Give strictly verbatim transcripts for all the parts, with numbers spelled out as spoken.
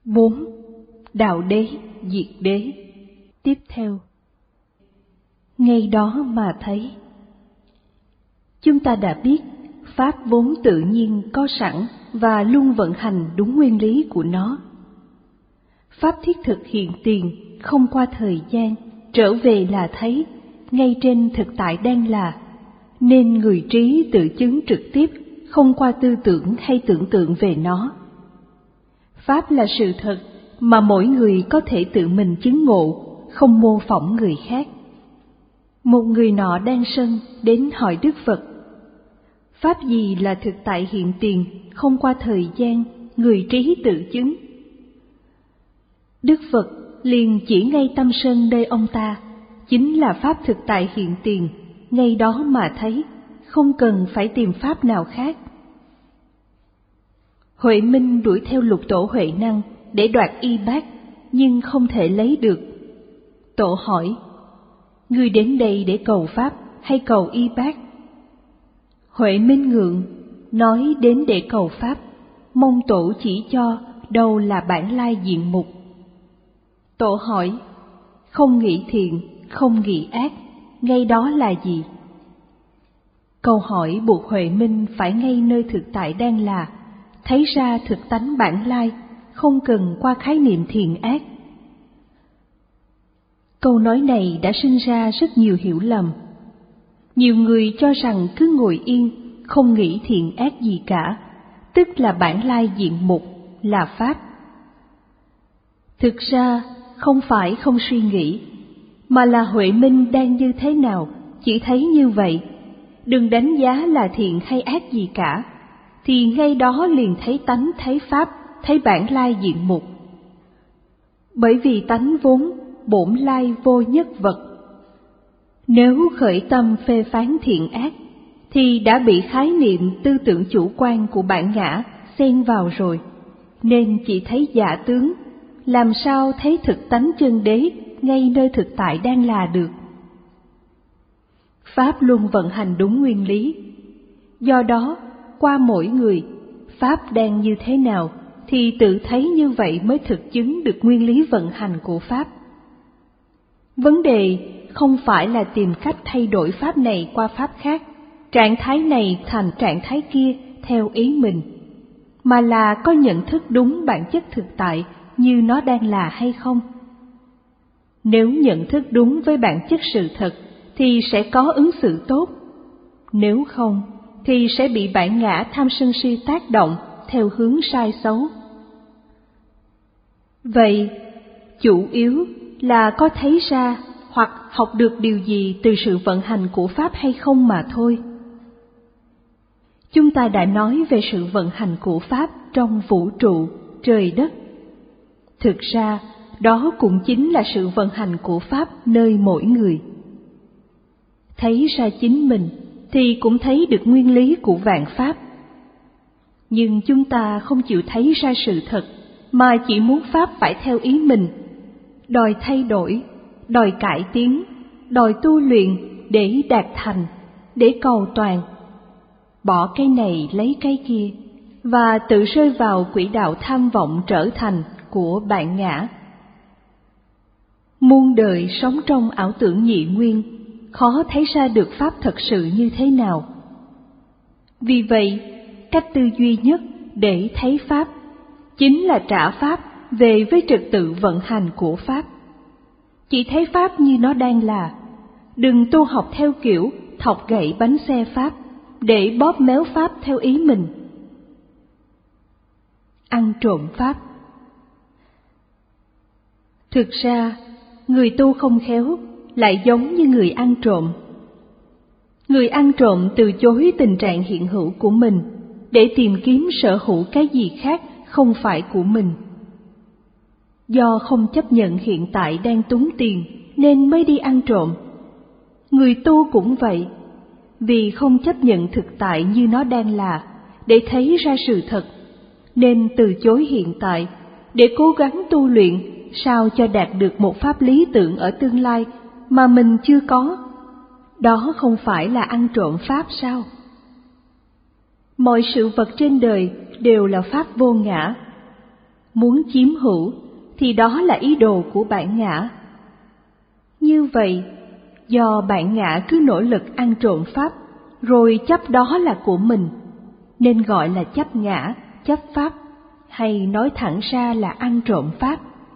bốn. Đạo đế, diệt đế. Tiếp theo, ngay đó mà thấy. Chúng ta đã biết Pháp vốn tự nhiên có sẵn và luôn vận hành đúng nguyên lý của nó. Pháp thiết thực hiện tiền, không qua thời gian, trở về là thấy, ngay trên thực tại đang là, nên người trí tự chứng trực tiếp, không qua tư tưởng hay tưởng tượng về nó. Pháp là sự thật mà mỗi người có thể tự mình chứng ngộ, không mô phỏng người khác. Một người nọ đang sân đến hỏi Đức Phật: Pháp gì là thực tại hiện tiền, không qua thời gian, người trí tự chứng? Đức Phật liền chỉ ngay tâm sân nơi ông ta, chính là Pháp thực tại hiện tiền, ngay đó mà thấy, không cần phải tìm Pháp nào khác. Huệ Minh đuổi theo Lục Tổ Huệ Năng để đoạt y bát, nhưng không thể lấy được. Tổ hỏi: Ngươi đến đây để cầu Pháp hay cầu y bát? Huệ Minh ngượng, nói đến để cầu Pháp, mong Tổ chỉ cho đâu là bản lai diện mục. Tổ hỏi: Không nghĩ thiện, không nghĩ ác, ngay đó là gì? Câu hỏi buộc Huệ Minh phải ngay nơi thực tại đang là, thấy ra thực tánh bản lai, không cần qua khái niệm thiện ác. Câu nói này đã sinh ra rất nhiều hiểu lầm. Nhiều người cho rằng cứ ngồi yên, không nghĩ thiện ác gì cả, tức là bản lai diện mục, là Pháp. Thực ra không phải không suy nghĩ, mà là Huệ Minh đang như thế nào, chỉ thấy như vậy, đừng đánh giá là thiện hay ác gì cả, thì ngay đó liền thấy tánh, thấy Pháp, thấy bản lai diện mục. Bởi vì tánh vốn bổn lai vô nhất vật. Nếu khởi tâm phê phán thiện ác, thì đã bị khái niệm tư tưởng chủ quan của bản ngã xen vào rồi, nên chỉ thấy giả tướng, làm sao thấy thực tánh chân đế ngay nơi thực tại đang là được. Pháp luôn vận hành đúng nguyên lý. Do đó, qua mỗi người, Pháp đang như thế nào, thì tự thấy như vậy mới thực chứng được nguyên lý vận hành của Pháp. Vấn đề không phải là tìm cách thay đổi Pháp này qua Pháp khác, trạng thái này thành trạng thái kia theo ý mình, mà là có nhận thức đúng bản chất thực tại như nó đang là hay không. Nếu nhận thức đúng với bản chất sự thật thì sẽ có ứng xử tốt, nếu không thì sẽ bị bản ngã tham sân si tác động theo hướng sai xấu. Vậy, chủ yếu là có thấy ra hoặc học được điều gì từ sự vận hành của Pháp hay không mà thôi. Chúng ta đã nói về sự vận hành của Pháp trong vũ trụ, trời đất. Thực ra, đó cũng chính là sự vận hành của Pháp nơi mỗi người. Thấy ra chính mình thì cũng thấy được nguyên lý của vạn Pháp. Nhưng chúng ta không chịu thấy ra sự thật, mà chỉ muốn Pháp phải theo ý mình, đòi thay đổi, đòi cải tiến, đòi tu luyện để đạt thành, để cầu toàn. Bỏ cái này lấy cái kia, và tự rơi vào quỹ đạo tham vọng trở thành của bản ngã. Muôn đời sống trong ảo tưởng nhị nguyên, khó thấy ra được Pháp thật sự như thế nào. Vì vậy, cách tư duy nhất để thấy Pháp chính là trả Pháp về với trật tự vận hành của Pháp. Chỉ thấy Pháp như nó đang là, đừng tu học theo kiểu thọc gậy bánh xe Pháp để bóp méo Pháp theo ý mình. Ăn trộm Pháp. Thực ra, người tu không khéo lại giống như người ăn trộm. Người ăn trộm từ chối tình trạng hiện hữu của mình để tìm kiếm sở hữu cái gì khác không phải của mình. Do không chấp nhận hiện tại đang túng tiền nên mới đi ăn trộm. Người tu cũng vậy, vì không chấp nhận thực tại như nó đang là để thấy ra sự thật, nên từ chối hiện tại để cố gắng tu luyện sao cho đạt được một pháp lý tưởng ở tương lai mà mình chưa có. Đó không phải là ăn trộm Pháp sao? Mọi sự vật trên đời đều là Pháp vô ngã. muốn chiếm hữu thì đó là ý đồ của bản ngã. Như vậy, do bản ngã cứ nỗ lực ăn trộm pháp, rồi chấp đó là của mình, nên gọi là chấp ngã, chấp pháp, hay nói thẳng ra là ăn trộm pháp.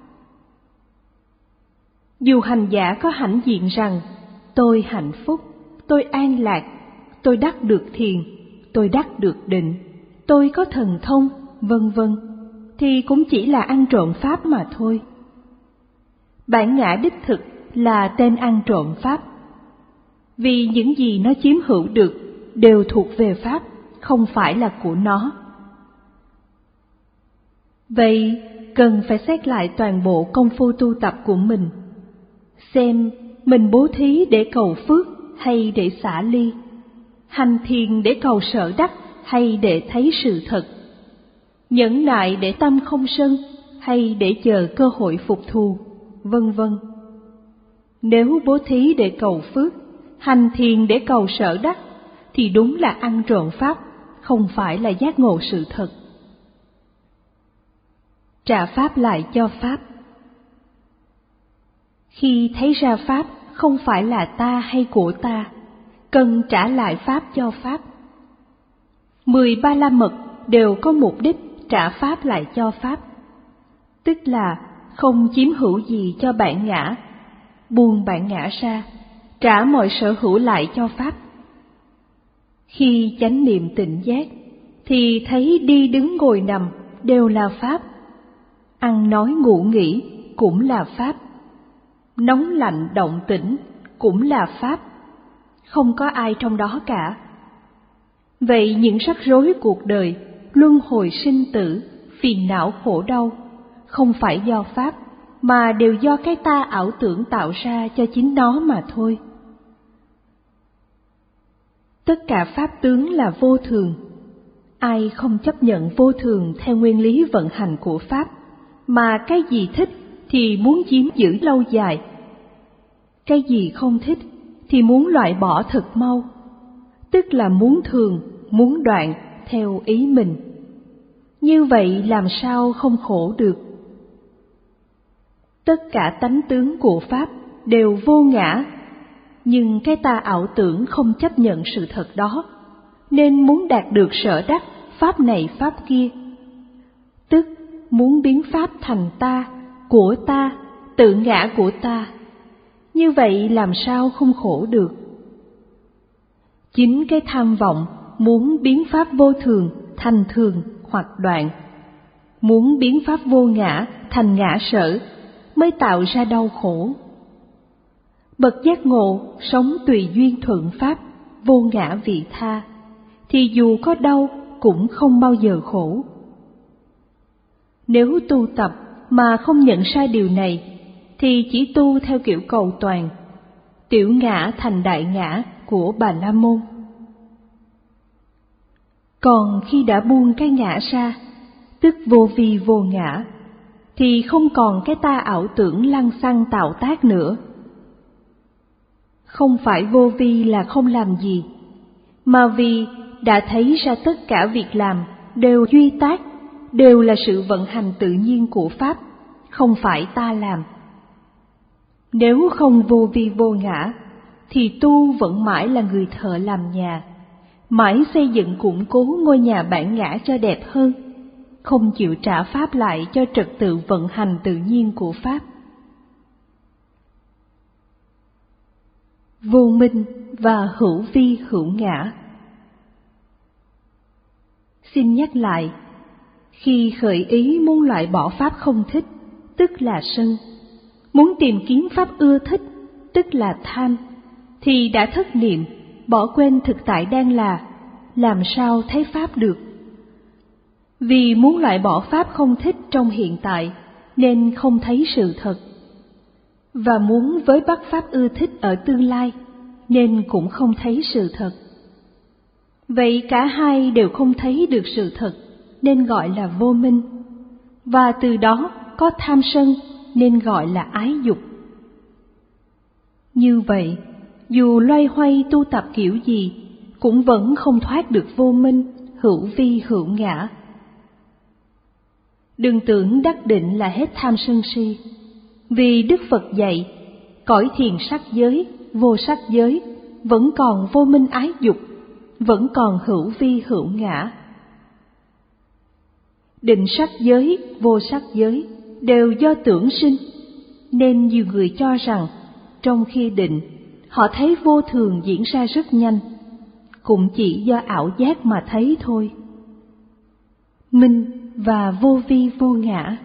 Dù hành giả có hãnh diện rằng tôi hạnh phúc, tôi an lạc, tôi đắc được thiền, tôi đắc được định, tôi có thần thông, vân vân, thì cũng chỉ là ăn trộm pháp mà thôi. Bản ngã đích thực là tên ăn trộm pháp, vì những gì nó chiếm hữu được đều thuộc về pháp, không phải là của nó. Vậy cần phải xét lại toàn bộ công phu tu tập của mình, xem mình bố thí để cầu phước hay để xả ly, hành thiền để cầu sở đắc hay để thấy sự thật, nhẫn nại để tâm không sân hay để chờ cơ hội phục thù, vân vân. Nếu bố thí để cầu phước, hành thiền để cầu sở đắc thì đúng là ăn trộm pháp, không phải là giác ngộ sự thật. Trả pháp lại cho pháp. Khi thấy ra pháp không phải là ta hay của ta, cần trả lại pháp cho pháp. Mười ba la mật đều có mục đích trả pháp lại cho pháp, tức là không chiếm hữu gì cho bản ngã, buông bản ngã ra, trả mọi sở hữu lại cho pháp. Khi chánh niệm tỉnh giác, thì thấy đi đứng ngồi nằm đều là pháp, ăn nói ngủ nghỉ cũng là pháp, nóng lạnh động tĩnh cũng là pháp, không có ai trong đó cả. Vậy những rắc rối cuộc đời, luân hồi sinh tử, phiền não khổ đau, không phải do pháp, mà đều do cái ta ảo tưởng tạo ra cho chính nó mà thôi. Tất cả pháp tướng là vô thường. Ai không chấp nhận vô thường theo nguyên lý vận hành của pháp, mà cái gì thích thì muốn chiếm giữ lâu dài, cái gì không thích thì muốn loại bỏ thật mau, tức là muốn thường, muốn đoạn theo ý mình. Như vậy làm sao không khổ được? Tất cả tánh tướng của pháp đều vô ngã, nhưng cái ta ảo tưởng không chấp nhận sự thật đó, nên muốn đạt được sở đắc pháp này pháp kia, tức muốn biến pháp thành ta, của ta, tự ngã của ta. Như vậy làm sao không khổ được? Chính cái tham vọng muốn biến pháp vô thường thành thường hoặc đoạn, muốn biến pháp vô ngã thành ngã sở mới tạo ra đau khổ. Bậc giác ngộ sống tùy duyên thuận pháp, vô ngã vị tha, thì dù có đau cũng không bao giờ khổ. Nếu tu tập mà không nhận sai điều này, thì chỉ tu theo kiểu cầu toàn, tiểu ngã thành đại ngã của Bà La Môn. Còn khi đã buông cái ngã ra, tức vô vi vô ngã, thì không còn cái ta ảo tưởng lăng xăng tạo tác nữa. Không phải vô vi là không làm gì, mà vì đã thấy ra tất cả việc làm đều duy tác, đều là sự vận hành tự nhiên của pháp, không phải ta làm. Nếu không vô vi vô ngã, thì tu vẫn mãi là người thợ làm nhà, mãi xây dựng củng cố ngôi nhà bản ngã cho đẹp hơn, không chịu trả pháp lại cho trật tự vận hành tự nhiên của pháp. Vô minh và hữu vi hữu ngã. Xin nhắc lại, khi khởi ý muốn loại bỏ pháp không thích, tức là sân, muốn tìm kiếm pháp ưa thích, tức là tham, thì đã thất niệm, bỏ quên thực tại đang là, làm sao thấy pháp được? Vì muốn loại bỏ pháp không thích trong hiện tại, nên không thấy sự thật. Và muốn với bắt pháp ưa thích ở tương lai, nên cũng không thấy sự thật. Vậy cả hai đều không thấy được sự thật, nên gọi là vô minh. Và từ đó có tham sân, nên gọi là ái dục. Như vậy, dù loay hoay tu tập kiểu gì, cũng vẫn không thoát được vô minh, hữu vi hữu ngã. Đừng tưởng đắc định là hết tham sân si, vì Đức Phật dạy, cõi thiền sắc giới, vô sắc giới, vẫn còn vô minh ái dục, vẫn còn hữu vi hữu ngã. Định sắc giới, vô sắc giới đều do tưởng sinh, nên nhiều người cho rằng trong khi định, họ thấy vô thường diễn ra rất nhanh, cũng chỉ do ảo giác mà thấy thôi. Minh và vô vi vô ngã.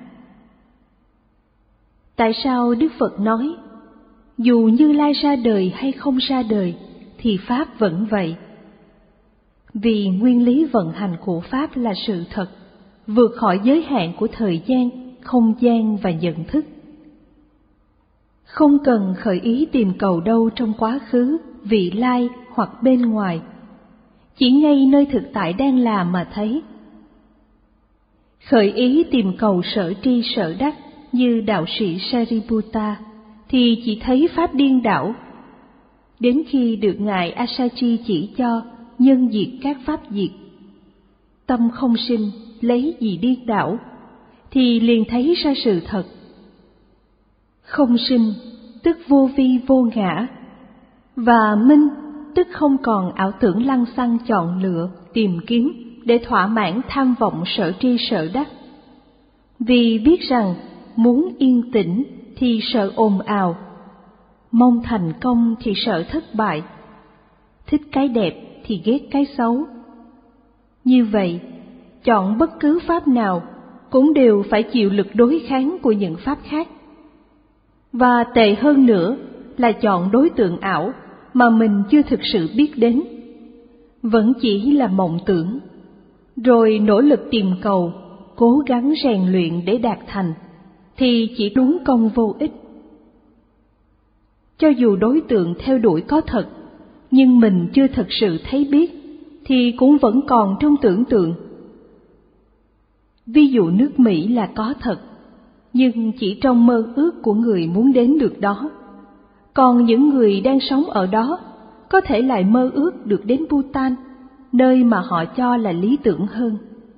Tại sao Đức Phật nói, dù Như Lai ra đời hay không ra đời, thì Pháp vẫn vậy? Vì nguyên lý vận hành của Pháp là sự thật, vượt khỏi giới hạn của thời gian, không gian và nhận thức. Không cần khởi ý tìm cầu đâu trong quá khứ, vị lai hoặc bên ngoài, chỉ ngay nơi thực tại đang làm mà thấy. Khởi ý tìm cầu sở tri sở đắc như đạo sĩ Sariputta thì chỉ thấy Pháp điên đảo. Đến khi được Ngài Asachi chỉ cho nhân diệt các Pháp diệt, tâm không sinh, lấy gì điên đảo, thì liền thấy ra sự thật. Không sinh tức vô vi vô ngã, và minh tức không còn ảo tưởng lăng xăng chọn lựa, tìm kiếm để thỏa mãn tham vọng sở tri sở đắc. Vì biết rằng muốn yên tĩnh thì sợ ồn ào, mong thành công thì sợ thất bại, thích cái đẹp thì ghét cái xấu. Như vậy, chọn bất cứ pháp nào cũng đều phải chịu lực đối kháng của những pháp khác. Và tệ hơn nữa là chọn đối tượng ảo mà mình chưa thực sự biết đến, vẫn chỉ là mộng tưởng, rồi nỗ lực tìm cầu, cố gắng rèn luyện để đạt thành, thì chỉ đúng công vô ích. Cho dù đối tượng theo đuổi có thật, nhưng mình chưa thực sự thấy biết, thì cũng vẫn còn trong tưởng tượng. Ví dụ nước Mỹ là có thật, nhưng chỉ trong mơ ước của người muốn đến được đó. Còn những người đang sống ở đó có thể lại mơ ước được đến Bhutan, nơi mà họ cho là lý tưởng hơn.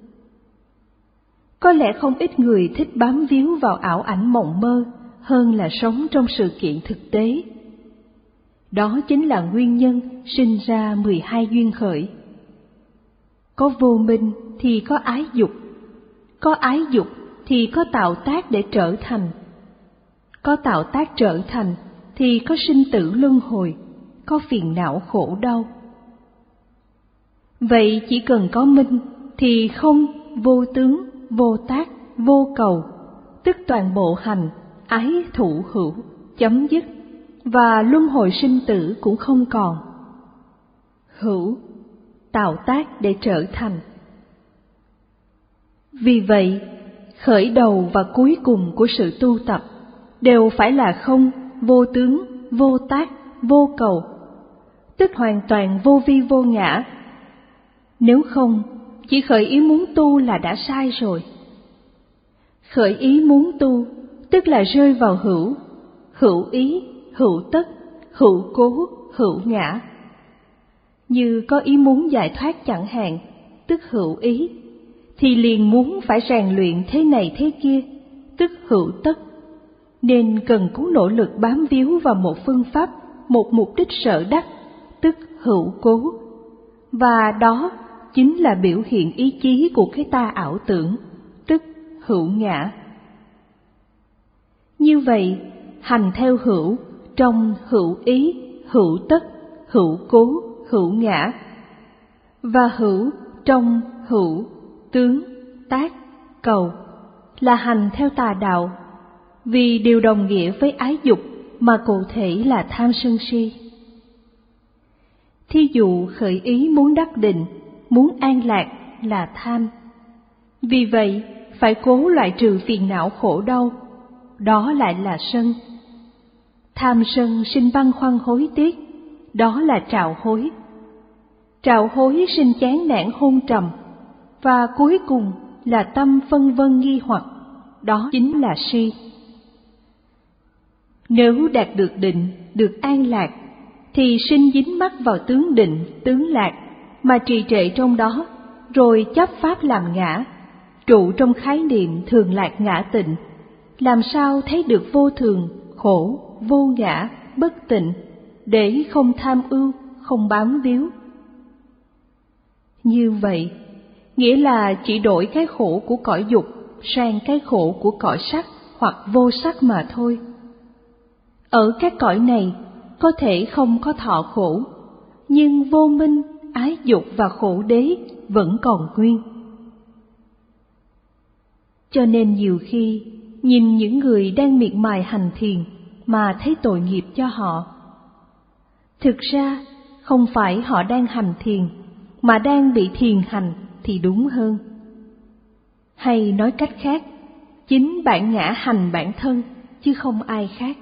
Có lẽ không ít người thích bám víu vào ảo ảnh mộng mơ hơn là sống trong sự kiện thực tế. Đó chính là nguyên nhân sinh ra mười hai duyên khởi. Có vô minh thì có ái dục, có ái dục thì có tạo tác để trở thành, có tạo tác trở thành thì có sinh tử luân hồi, có phiền não khổ đau. Vậy chỉ cần có minh thì không, vô tướng, vô tác, vô cầu, tức toàn bộ hành, ái thụ hữu, chấm dứt, và luân hồi sinh tử cũng không còn. Hữu, tạo tác để trở thành. Vì vậy, khởi đầu và cuối cùng của sự tu tập đều phải là không, vô tướng, vô tác, vô cầu, tức hoàn toàn vô vi vô ngã. Nếu không, chỉ khởi ý muốn tu là đã sai rồi. Khởi ý muốn tu tức là rơi vào hữu, hữu ý, hữu tất, hữu cố, hữu ngã. Như có ý muốn giải thoát chẳng hạn, tức hữu ý, thì liền muốn phải rèn luyện thế này thế kia, tức hữu tất, nên cần cố nỗ lực bám víu vào một phương pháp, một mục đích sở đắc, tức hữu cố. Và đó chính là biểu hiện ý chí của cái ta ảo tưởng, tức hữu ngã. Như vậy, hành theo hữu trong hữu ý, hữu tất, hữu cố, hữu ngã, và hữu trong hữu tướng, tác, cầu là hành theo tà đạo, vì đều đồng nghĩa với ái dục mà cụ thể là tham sân si. Thí dụ khởi ý muốn đắc định, muốn an lạc là tham. Vì vậy, phải cố loại trừ phiền não khổ đau, đó lại là sân. Tham sân sinh băn khoăn hối tiếc, đó là trạo hối. Trạo hối sinh chán nản hôn trầm, và cuối cùng là tâm phân vân nghi hoặc, đó chính là si. Nếu đạt được định, được an lạc, thì sinh dính mắc vào tướng định, tướng lạc, mà trì trệ trong đó, rồi chấp pháp làm ngã, trụ trong khái niệm thường lạc ngã tịnh, làm sao thấy được vô thường, khổ, vô ngã, bất tịnh, để không tham ưu, không bám víu. Như vậy, nghĩa là chỉ đổi cái khổ của cõi dục sang cái khổ của cõi sắc hoặc vô sắc mà thôi. Ở các cõi này, có thể không có thọ khổ, nhưng vô minh, ái dục và khổ đế vẫn còn nguyên. Cho nên nhiều khi, nhìn những người đang miệt mài hành thiền mà thấy tội nghiệp cho họ. Thực ra, không phải họ đang hành thiền, mà đang bị thiền hành thì đúng hơn. Hay nói cách khác, chính bản ngã hành bản thân, chứ không ai khác.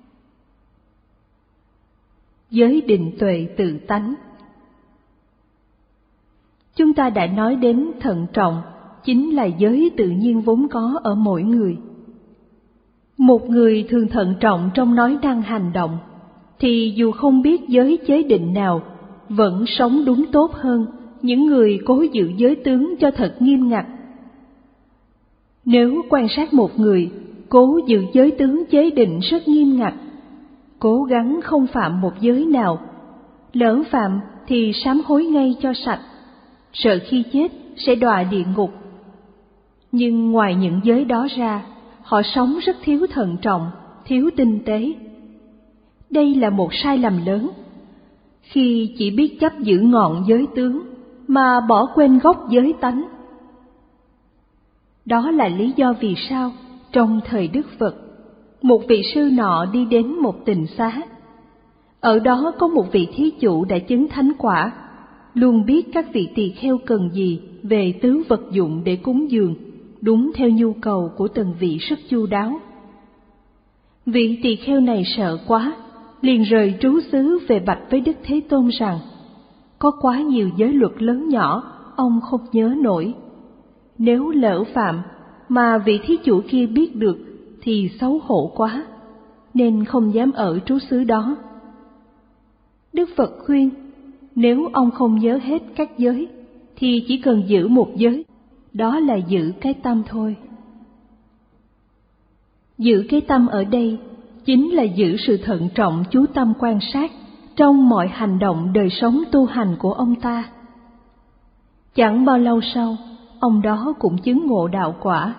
Giới định tuệ tự tánh. Chúng ta đã nói đến thận trọng, chính là giới tự nhiên vốn có ở mỗi người. Một người thường thận trọng trong nói năng hành động, thì dù không biết giới chế định nào, vẫn sống đúng tốt hơn những người cố giữ giới tướng cho thật nghiêm ngặt. Nếu quan sát một người cố giữ giới tướng chế định rất nghiêm ngặt, cố gắng không phạm một giới nào, lỡ phạm thì sám hối ngay cho sạch, sợ khi chết sẽ đọa địa ngục. Nhưng ngoài những giới đó ra, họ sống rất thiếu thận trọng, thiếu tinh tế. Đây là một sai lầm lớn, khi chỉ biết chấp giữ ngọn giới tướng mà bỏ quên gốc giới tánh. Đó là lý do vì sao trong thời Đức Phật, một vị sư nọ đi đến một tịnh xá. Ở đó có một vị thí chủ đã chứng thánh quả, luôn biết các vị tỳ kheo cần gì về tứ vật dụng để cúng dường, đúng theo nhu cầu của từng vị rất chu đáo. Vị tỳ kheo này sợ quá, liền rời trú xứ về bạch với Đức Thế Tôn rằng, có quá nhiều giới luật lớn nhỏ, ông không nhớ nổi. Nếu lỡ phạm mà vị thí chủ kia biết được thì xấu hổ quá, nên không dám ở trú xứ đó. Đức Phật khuyên, nếu ông không nhớ hết các giới, thì chỉ cần giữ một giới, đó là giữ cái tâm thôi. Giữ cái tâm ở đây chính là giữ sự thận trọng chú tâm quan sát trong mọi hành động đời sống tu hành của ông ta. Chẳng bao lâu sau, ông đó cũng chứng ngộ đạo quả.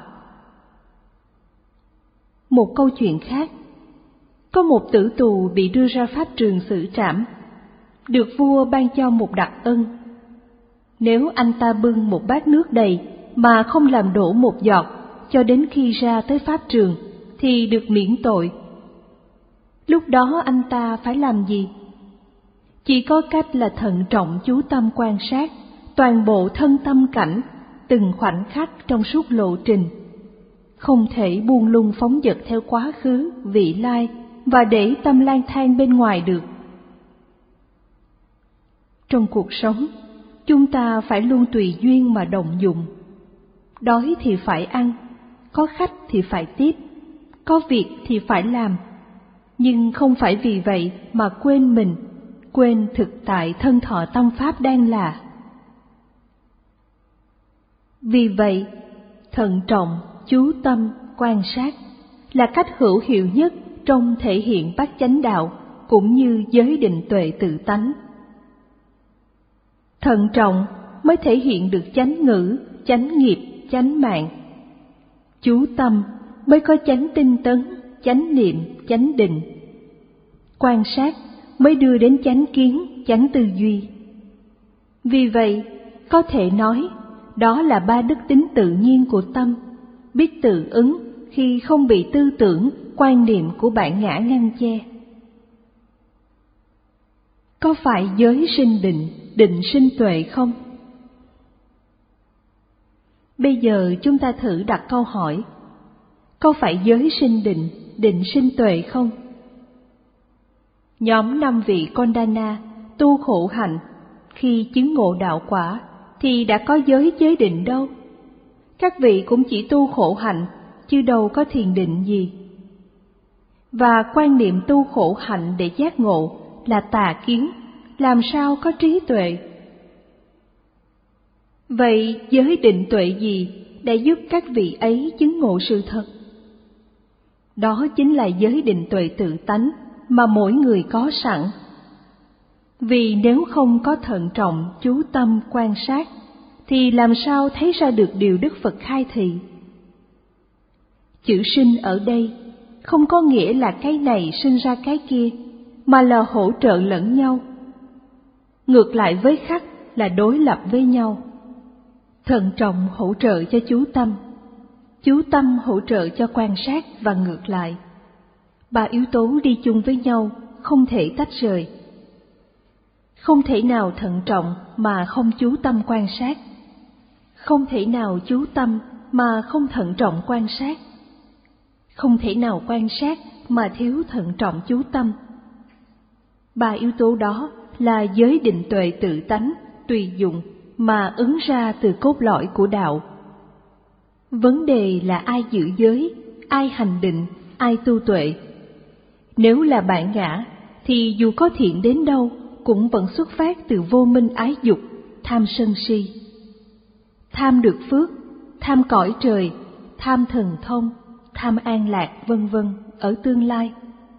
Một câu chuyện khác, có một tử tù bị đưa ra pháp trường xử trảm, được vua ban cho một đặc ân. Nếu anh ta bưng một bát nước đầy mà không làm đổ một giọt cho đến khi ra tới pháp trường thì được miễn tội. Lúc đó anh ta phải làm gì? Chỉ có cách là thận trọng chú tâm quan sát toàn bộ thân tâm cảnh, từng khoảnh khắc trong suốt lộ trình. Không thể buông lung phóng dật theo quá khứ, vị lai và để tâm lang thang bên ngoài được. Trong cuộc sống, chúng ta phải luôn tùy duyên mà động dụng. Đói thì phải ăn, có khách thì phải tiếp, có việc thì phải làm. Nhưng không phải vì vậy mà quên mình, quên thực tại thân thọ tâm pháp đang là. Vì vậy, thận trọng, chú tâm, quan sát là cách hữu hiệu nhất trong thể hiện bát chánh đạo cũng như giới định tuệ tự tánh. Thận trọng mới thể hiện được chánh ngữ, chánh nghiệp, chánh mạng. Chú tâm mới có chánh tinh tấn, chánh niệm, chánh định. Quan sát mới đưa đến chánh kiến, chánh tư duy. Vì vậy, có thể nói, đó là ba đức tính tự nhiên của tâm, biết tự ứng khi không bị tư tưởng, quan niệm của bản ngã ngăn che. Có phải giới sinh định, định sinh tuệ không? Bây giờ chúng ta thử đặt câu hỏi, có phải giới sinh định, định sinh tuệ không? Nhóm năm vị Kondana tu khổ hạnh, khi chứng ngộ đạo quả thì đã có giới chế định đâu. Các vị cũng chỉ tu khổ hạnh, chứ đâu có thiền định gì. Và quan niệm tu khổ hạnh để giác ngộ là tà kiến, làm sao có trí tuệ? Vậy giới định tuệ gì để giúp các vị ấy chứng ngộ sự thật. Đó chính là giới định tuệ tự tánh mà mỗi người có sẵn. Vì nếu không có thận trọng, chú tâm, quan sát, thì làm sao thấy ra được điều Đức Phật khai thị? Chữ sinh ở đây không có nghĩa là cái này sinh ra cái kia, mà là hỗ trợ lẫn nhau. Ngược lại với khắc là đối lập với nhau. Thận trọng hỗ trợ cho chú tâm, chú tâm hỗ trợ cho quan sát và ngược lại. Ba yếu tố đi chung với nhau, không thể tách rời. Không thể nào thận trọng mà không chú tâm quan sát. Không thể nào chú tâm mà không thận trọng quan sát. Không thể nào quan sát mà thiếu thận trọng chú tâm. Ba yếu tố đó là giới định tuệ tự tánh, tùy dụng mà ứng ra từ cốt lõi của đạo. Vấn đề là ai giữ giới, ai hành định, ai tu tuệ. Nếu là bản ngã, thì dù có thiện đến đâu, cũng vẫn xuất phát từ vô minh ái dục, tham sân si. Tham được phước, tham cõi trời, tham thần thông, tham an lạc vân vân ở tương lai.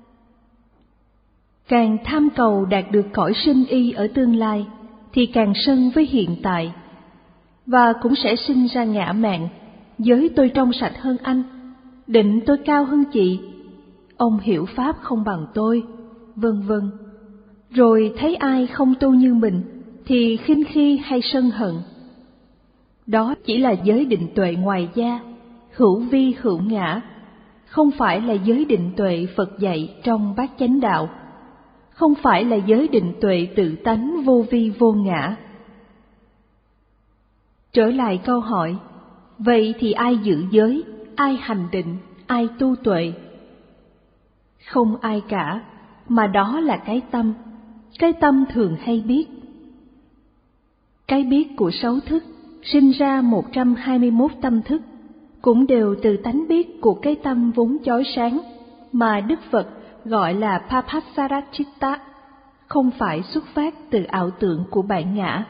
Càng tham cầu đạt được cõi sinh y ở tương lai, thì càng sân với hiện tại, và cũng sẽ sinh ra ngã mạn, giới tôi trong sạch hơn anh, định tôi cao hơn chị, ông hiểu pháp không bằng tôi, vân vân. Rồi thấy ai không tu như mình thì khinh khi hay sân hận. Đó chỉ là giới định tuệ ngoài da, hữu vi hữu ngã, không phải là giới định tuệ Phật dạy trong Bát Chánh Đạo, không phải là giới định tuệ tự tánh vô vi vô ngã. Trở lại câu hỏi, vậy thì ai giữ giới, ai hành định, ai tu tuệ? Không ai cả, mà đó là cái tâm. Cái tâm thường hay biết. Cái biết của sáu thức sinh ra một trăm hai mươi mốt tâm thức, cũng đều từ tánh biết của cái tâm vốn chói sáng mà Đức Phật gọi là Papasarachitta, không phải xuất phát từ ảo tưởng của bản ngã.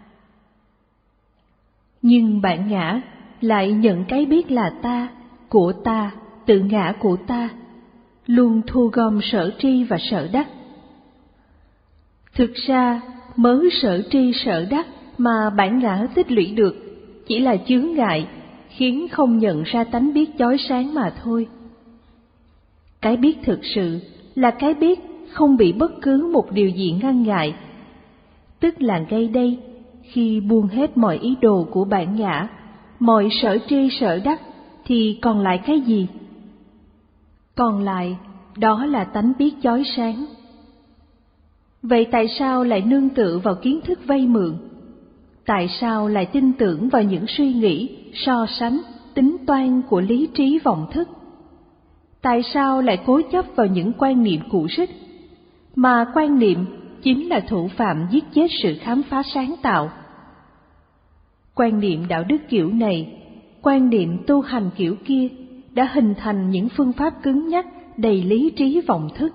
Nhưng bản ngã lại nhận cái biết là ta, của ta, tự ngã của ta, luôn thu gom sở tri và sở đắc. Thực ra, mớ sở tri sở đắc mà bản ngã tích lũy được chỉ là chướng ngại, khiến không nhận ra tánh biết chói sáng mà thôi. Cái biết thực sự là cái biết không bị bất cứ một điều gì ngăn ngại, tức là ngay đây, khi buông hết mọi ý đồ của bản ngã, mọi sở tri sở đắc, thì còn lại cái gì? Còn lại, đó là tánh biết chói sáng. Vậy tại sao lại nương tựa vào kiến thức vay mượn? Tại sao lại tin tưởng vào những suy nghĩ, so sánh, tính toán của lý trí vọng thức? Tại sao lại cố chấp vào những quan niệm cũ rích? Mà quan niệm chính là thủ phạm giết chết sự khám phá sáng tạo. Quan niệm đạo đức kiểu này, quan niệm tu hành kiểu kia đã hình thành những phương pháp cứng nhắc đầy lý trí vọng thức.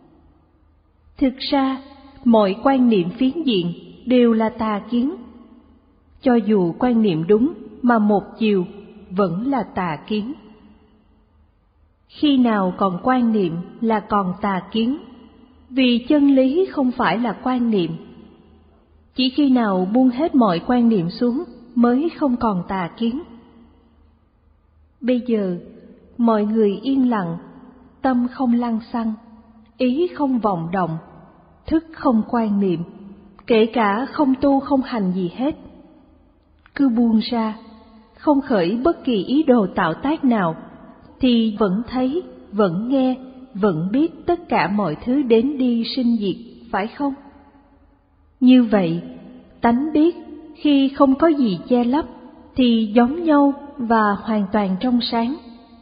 Thực ra, mọi quan niệm phiến diện đều là tà kiến. Cho dù quan niệm đúng mà một chiều, vẫn là tà kiến. Khi nào còn quan niệm là còn tà kiến, vì chân lý không phải là quan niệm. Chỉ khi nào buông hết mọi quan niệm xuống mới không còn tà kiến. Bây giờ, mọi người yên lặng, tâm không lăng xăng, ý không vọng động, thức không quan niệm, kể cả không tu không hành gì hết. Cứ buông ra, không khởi bất kỳ ý đồ tạo tác nào, thì vẫn thấy, vẫn nghe, vẫn biết tất cả mọi thứ đến đi sinh diệt, phải không? Như vậy, tánh biết khi không có gì che lấp thì giống nhau và hoàn toàn trong sáng.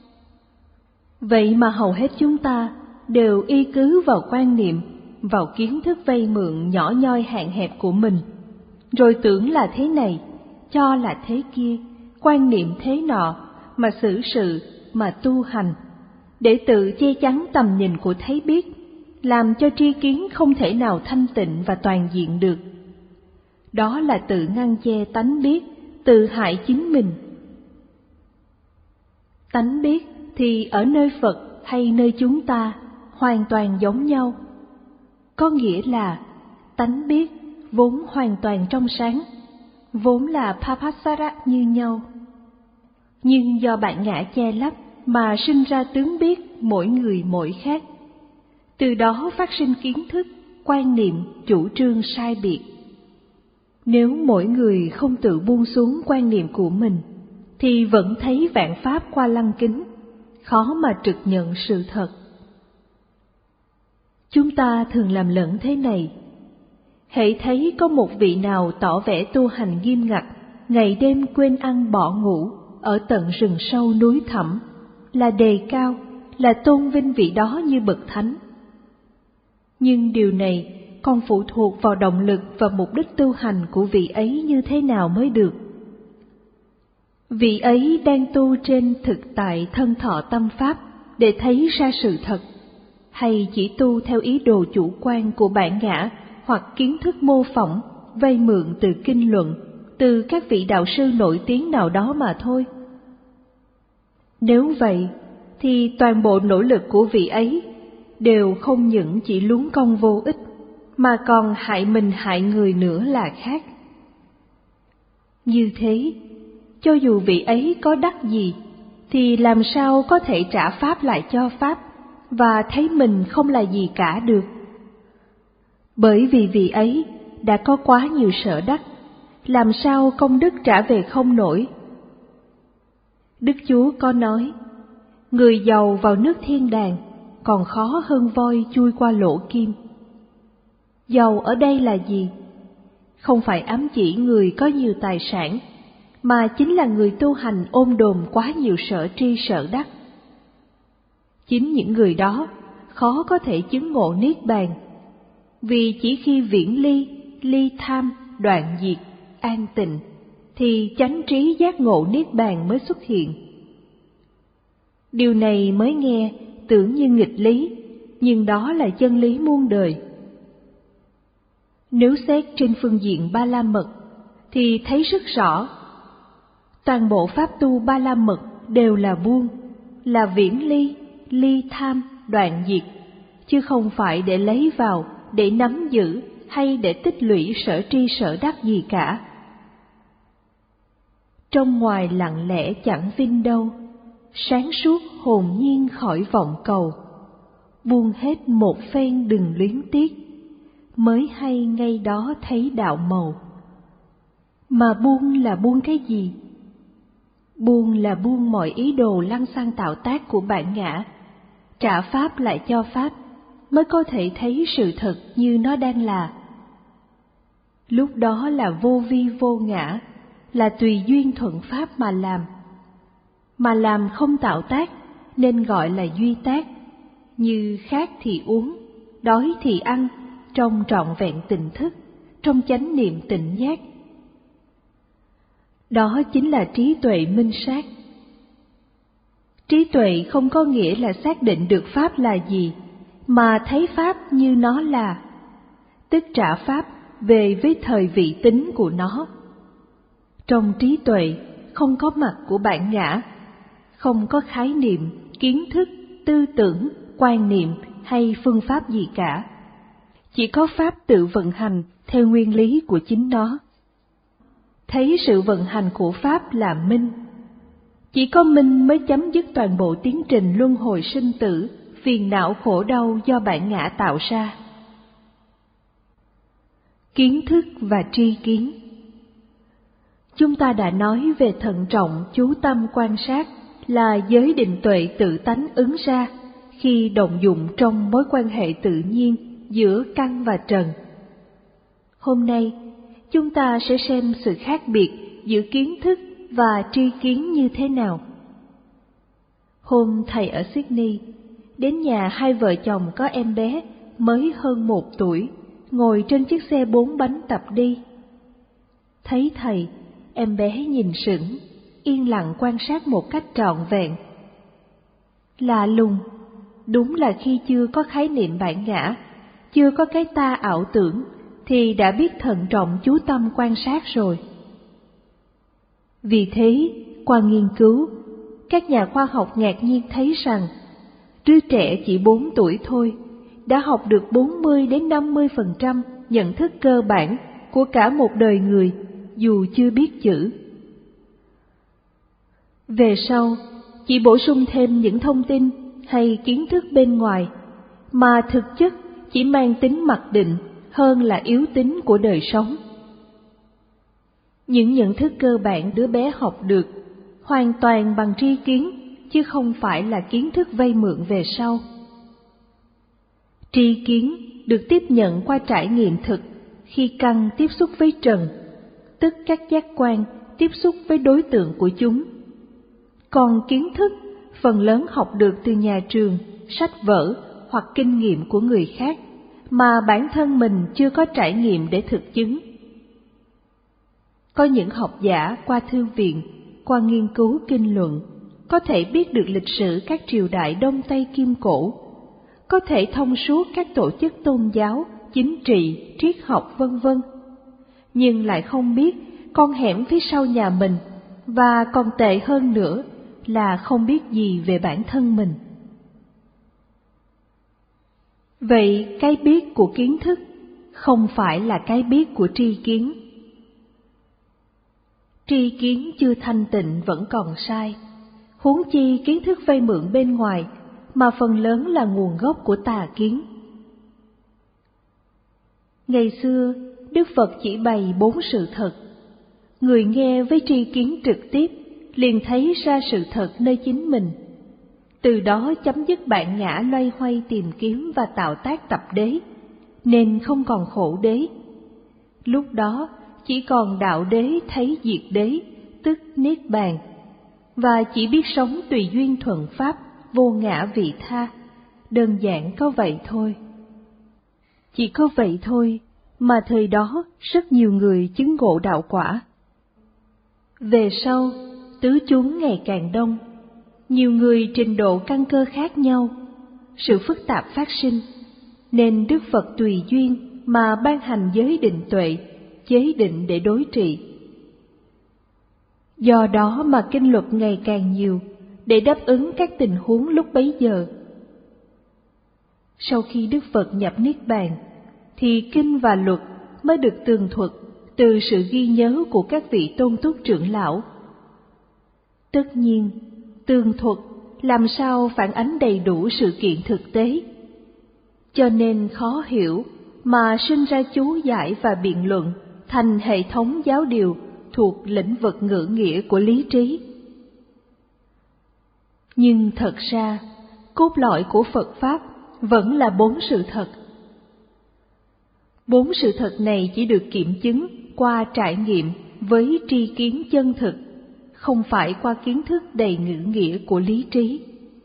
Vậy mà hầu hết chúng ta đều y cứ vào quan niệm, vào kiến thức vay mượn nhỏ nhoi hạn hẹp của mình, rồi tưởng là thế này, cho là thế kia, quan niệm thế nọ, mà xử sự, mà tu hành, để tự che chắn tầm nhìn của thấy biết, làm cho tri kiến không thể nào thanh tịnh và toàn diện được. Đó là tự ngăn che tánh biết, tự hại chính mình. Tánh biết thì ở nơi Phật hay nơi chúng ta hoàn toàn giống nhau. Có nghĩa là tánh biết vốn hoàn toàn trong sáng, vốn là Papasara như nhau. Nhưng do bản ngã che lấp mà sinh ra tướng biết mỗi người mỗi khác. Từ đó phát sinh kiến thức, quan niệm, chủ trương sai biệt. Nếu mỗi người không tự buông xuống quan niệm của mình, thì vẫn thấy vạn pháp qua lăng kính, khó mà trực nhận sự thật. Chúng ta thường làm lẫn thế này. Hễ thấy có một vị nào tỏ vẻ tu hành nghiêm ngặt, ngày đêm quên ăn bỏ ngủ, ở tận rừng sâu núi thẳm, là đề cao, là tôn vinh vị đó như bậc thánh. Nhưng điều này còn phụ thuộc vào động lực và mục đích tu hành của vị ấy như thế nào mới được. Vị ấy đang tu trên thực tại thân thọ tâm pháp để thấy ra sự thật, hay chỉ tu theo ý đồ chủ quan của bản ngã hoặc kiến thức mô phỏng, vay mượn từ kinh luận, từ các vị đạo sư nổi tiếng nào đó mà thôi? Nếu vậy, thì toàn bộ nỗ lực của vị ấy đều không những chỉ luống công vô ích, mà còn hại mình hại người nữa là khác. Như thế, cho dù vị ấy có đắc gì, thì làm sao có thể trả pháp lại cho pháp, và thấy mình không là gì cả được. Bởi vì vị ấy đã có quá nhiều sở đắc, làm sao công đức trả về không nổi. Đức Chúa có nói, người giàu vào nước thiên đàng còn khó hơn voi chui qua lỗ kim. Giàu ở đây là gì? Không phải ám chỉ người có nhiều tài sản, mà chính là người tu hành ôm đồm quá nhiều sở tri sở đắc. Chính những người đó khó có thể chứng ngộ niết bàn, vì chỉ khi viễn ly, ly tham, đoạn diệt, an tịnh, thì chánh trí giác ngộ niết bàn mới xuất hiện. Điều này mới nghe tưởng như nghịch lý, nhưng đó là chân lý muôn đời. Nếu xét trên phương diện Ba La Mật, thì thấy rất rõ, toàn bộ pháp tu Ba La Mật đều là buông, là viễn ly, ly tham, đoạn diệt, chứ không phải để lấy vào, để nắm giữ hay để tích lũy sở tri sở đắc gì cả. Trong ngoài lặng lẽ chẳng vinh đâu, sáng suốt hồn nhiên khỏi vọng cầu, buông hết một phen đừng luyến tiếc, mới hay ngay đó thấy đạo màu. Mà buông là buông cái gì? Buông là buông mọi ý đồ lăng xăng tạo tác của bản ngã, trả pháp lại cho pháp, mới có thể thấy sự thật như nó đang là. Lúc đó là vô vi vô ngã, là tùy duyên thuận pháp mà làm. Mà làm không tạo tác nên gọi là duy tác, như khát thì uống, đói thì ăn, trong trọn vẹn tỉnh thức, trong chánh niệm tỉnh giác. Đó chính là trí tuệ minh sát. Trí tuệ không có nghĩa là xác định được pháp là gì, mà thấy pháp như nó là, tức trả pháp về với thời vị tính của nó. Trong trí tuệ không có mặt của bản ngã, không có khái niệm, kiến thức, tư tưởng, quan niệm hay phương pháp gì cả. Chỉ có pháp tự vận hành theo nguyên lý của chính nó. Thấy sự vận hành của pháp là minh. Chỉ có minh mới chấm dứt toàn bộ tiến trình luân hồi sinh tử, phiền não khổ đau do bản ngã tạo ra. Kiến thức và tri kiến. Chúng ta đã nói về thận trọng chú tâm quan sát là giới định tuệ tự tánh ứng ra khi động dụng trong mối quan hệ tự nhiên giữa căn và trần. Hôm nay, chúng ta sẽ xem sự khác biệt giữa kiến thức và tri kiến như thế nào. Hôm thầy ở Sydney, đến nhà hai vợ chồng có em bé mới hơn một tuổi, ngồi trên chiếc xe bốn bánh tập đi. Thấy thầy, em bé nhìn sững, yên lặng quan sát một cách trọn vẹn. Lạ lùng, đúng là khi chưa có khái niệm bản ngã, chưa có cái ta ảo tưởng, thì đã biết thận trọng chú tâm quan sát rồi. Vì thế, qua nghiên cứu, các nhà khoa học ngạc nhiên thấy rằng đứa trẻ chỉ bốn tuổi thôi đã học được bốn mươi đến năm mươi phần trăm nhận thức cơ bản của cả một đời người dù chưa biết chữ. Về sau, chỉ bổ sung thêm những thông tin hay kiến thức bên ngoài mà thực chất chỉ mang tính mặc định hơn là yếu tính của đời sống. Những nhận thức cơ bản đứa bé học được hoàn toàn bằng tri kiến, chứ không phải là kiến thức vay mượn về sau. Tri kiến được tiếp nhận qua trải nghiệm thực khi căn tiếp xúc với trần, tức các giác quan tiếp xúc với đối tượng của chúng. Còn kiến thức phần lớn học được từ nhà trường, sách vở hoặc kinh nghiệm của người khác mà bản thân mình chưa có trải nghiệm để thực chứng. Có những học giả qua thư viện, qua nghiên cứu kinh luận, có thể biết được lịch sử các triều đại Đông Tây Kim Cổ, có thể thông suốt các tổ chức tôn giáo, chính trị, triết học vân vân, nhưng lại không biết con hẻm phía sau nhà mình, và còn tệ hơn nữa là không biết gì về bản thân mình. Vậy cái biết của kiến thức không phải là cái biết của tri kiến. Tri kiến chưa thanh tịnh vẫn còn sai, huống chi kiến thức vay mượn bên ngoài mà phần lớn là nguồn gốc của tà kiến. Ngày xưa, Đức Phật chỉ bày bốn sự thật. Người nghe với tri kiến trực tiếp liền thấy ra sự thật nơi chính mình. Từ đó chấm dứt bản ngã loay hoay tìm kiếm và tạo tác tập đế, nên không còn khổ đế. Lúc đó chỉ còn đạo đế thấy diệt đế, tức niết bàn, và chỉ biết sống tùy duyên thuận pháp, vô ngã vị tha. Đơn giản có vậy thôi. Chỉ có vậy thôi mà thời đó rất nhiều người chứng ngộ đạo quả. Về sau, tứ chúng ngày càng đông, nhiều người trình độ căn cơ khác nhau, sự phức tạp phát sinh, nên Đức Phật tùy duyên mà ban hành giới định tuệ, chế định để đối trị. Do đó mà kinh luật ngày càng nhiều để đáp ứng các tình huống lúc bấy giờ. Sau khi Đức Phật nhập Niết Bàn, thì kinh và luật mới được tường thuật từ sự ghi nhớ của các vị tôn túc trưởng lão. Tất nhiên, tường thuật làm sao phản ánh đầy đủ sự kiện thực tế, cho nên khó hiểu mà sinh ra chú giải và biện luận thành hệ thống giáo điều thuộc lĩnh vực ngữ nghĩa của lý trí. Nhưng thật ra, cốt lõi của Phật Pháp vẫn là bốn sự thật. Bốn sự thật này chỉ được kiểm chứng qua trải nghiệm với tri kiến chân thực, không phải qua kiến thức đầy ngữ nghĩa của lý trí.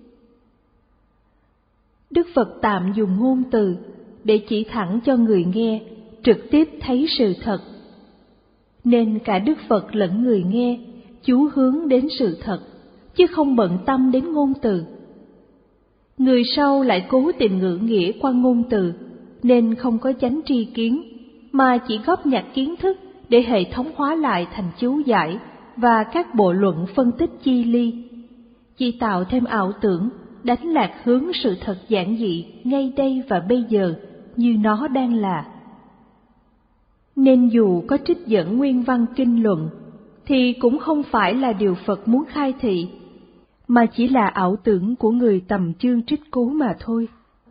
Đức Phật tạm dùng ngôn từ để chỉ thẳng cho người nghe trực tiếp thấy sự thật, nên cả Đức Phật lẫn người nghe chú hướng đến sự thật, chứ không bận tâm đến ngôn từ. Người sau lại cố tìm ngữ nghĩa qua ngôn từ, nên không có chánh tri kiến, mà chỉ góp nhặt kiến thức để hệ thống hóa lại thành chú giải và các bộ luận phân tích chi ly, chỉ tạo thêm ảo tưởng, đánh lạc hướng sự thật giản dị ngay đây và bây giờ như nó đang là. Nên dù có trích dẫn nguyên văn kinh luận, thì cũng không phải là điều Phật muốn khai thị, mà chỉ là ảo tưởng của người tầm chương trích cố mà thôi.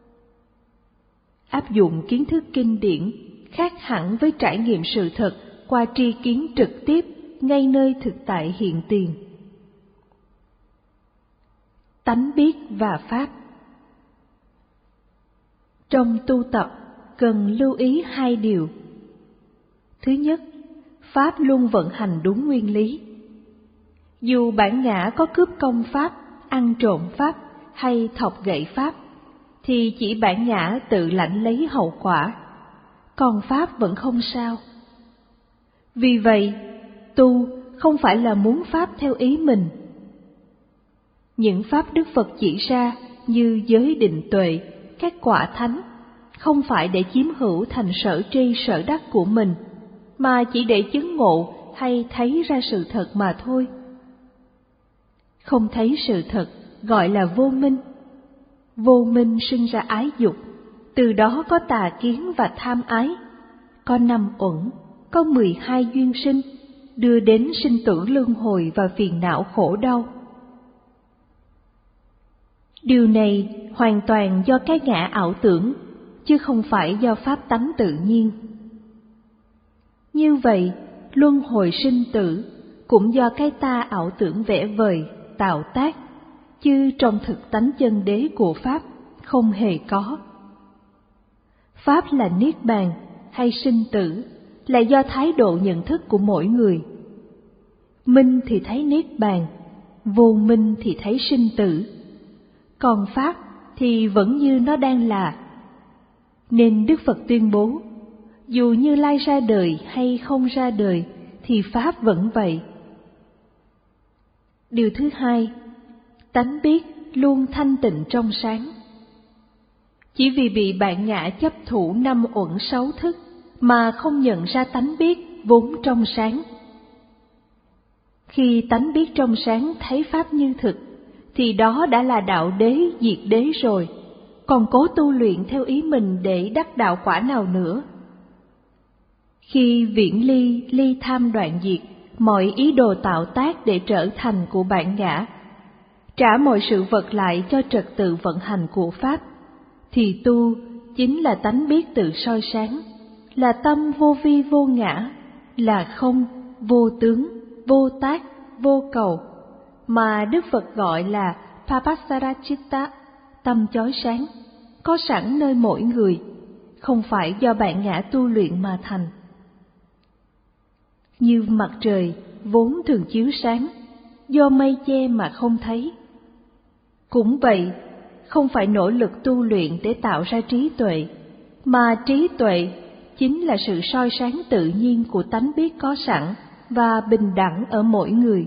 Áp dụng kiến thức kinh điển khác hẳn với trải nghiệm sự thật qua tri kiến trực tiếp ngay nơi thực tại hiện tiền. Tánh biết và pháp. Trong tu tập cần lưu ý hai điều. Thứ nhất, pháp luôn vận hành đúng nguyên lý. Dù bản ngã có cướp công pháp, ăn trộm pháp hay thọc gậy pháp, thì chỉ bản ngã tự lãnh lấy hậu quả, còn pháp vẫn không sao. Vì vậy, tu không phải là muốn pháp theo ý mình. Những pháp Đức Phật chỉ ra như giới định tuệ, các quả thánh, không phải để chiếm hữu thành sở tri sở đắc của mình, mà chỉ để chứng ngộ hay thấy ra sự thật mà thôi. Không thấy sự thật gọi là vô minh. Vô minh sinh ra ái dục, từ đó có tà kiến và tham ái, có năm uẩn, có mười hai duyên sinh, đưa đến sinh tử luân hồi và phiền não khổ đau. Điều này hoàn toàn do cái ngã ảo tưởng, chứ không phải do pháp tánh tự nhiên. Như vậy, luân hồi sinh tử cũng do cái ta ảo tưởng vẽ vời, tạo tác, chứ trong thực tánh chân đế của Pháp không hề có. Pháp là niết bàn hay sinh tử là do thái độ nhận thức của mỗi người. Minh thì thấy niết bàn, vô minh thì thấy sinh tử, còn Pháp thì vẫn như nó đang là. Nên Đức Phật tuyên bố, dù Như Lai ra đời hay không ra đời thì Pháp vẫn vậy. Điều thứ hai, tánh biết luôn thanh tịnh trong sáng. Chỉ vì bị bạn ngã chấp thủ năm uẩn sáu thức mà không nhận ra tánh biết vốn trong sáng. Khi tánh biết trong sáng thấy Pháp như thực, thì đó đã là đạo đế diệt đế rồi, còn cố tu luyện theo ý mình để đắc đạo quả nào nữa. Khi viễn ly, ly tham đoạn diệt, mọi ý đồ tạo tác để trở thành của bản ngã, trả mọi sự vật lại cho trật tự vận hành của Pháp, thì tu chính là tánh biết tự soi sáng, là tâm vô vi vô ngã, là không, vô tướng, vô tác, vô cầu, mà Đức Phật gọi là Papasarachitta, tâm chói sáng, có sẵn nơi mỗi người, không phải do bạn ngã tu luyện mà thành. Như mặt trời vốn thường chiếu sáng, do mây che mà không thấy. Cũng vậy, không phải nỗ lực tu luyện để tạo ra trí tuệ, mà trí tuệ chính là sự soi sáng tự nhiên của tánh biết có sẵn và bình đẳng ở mỗi người.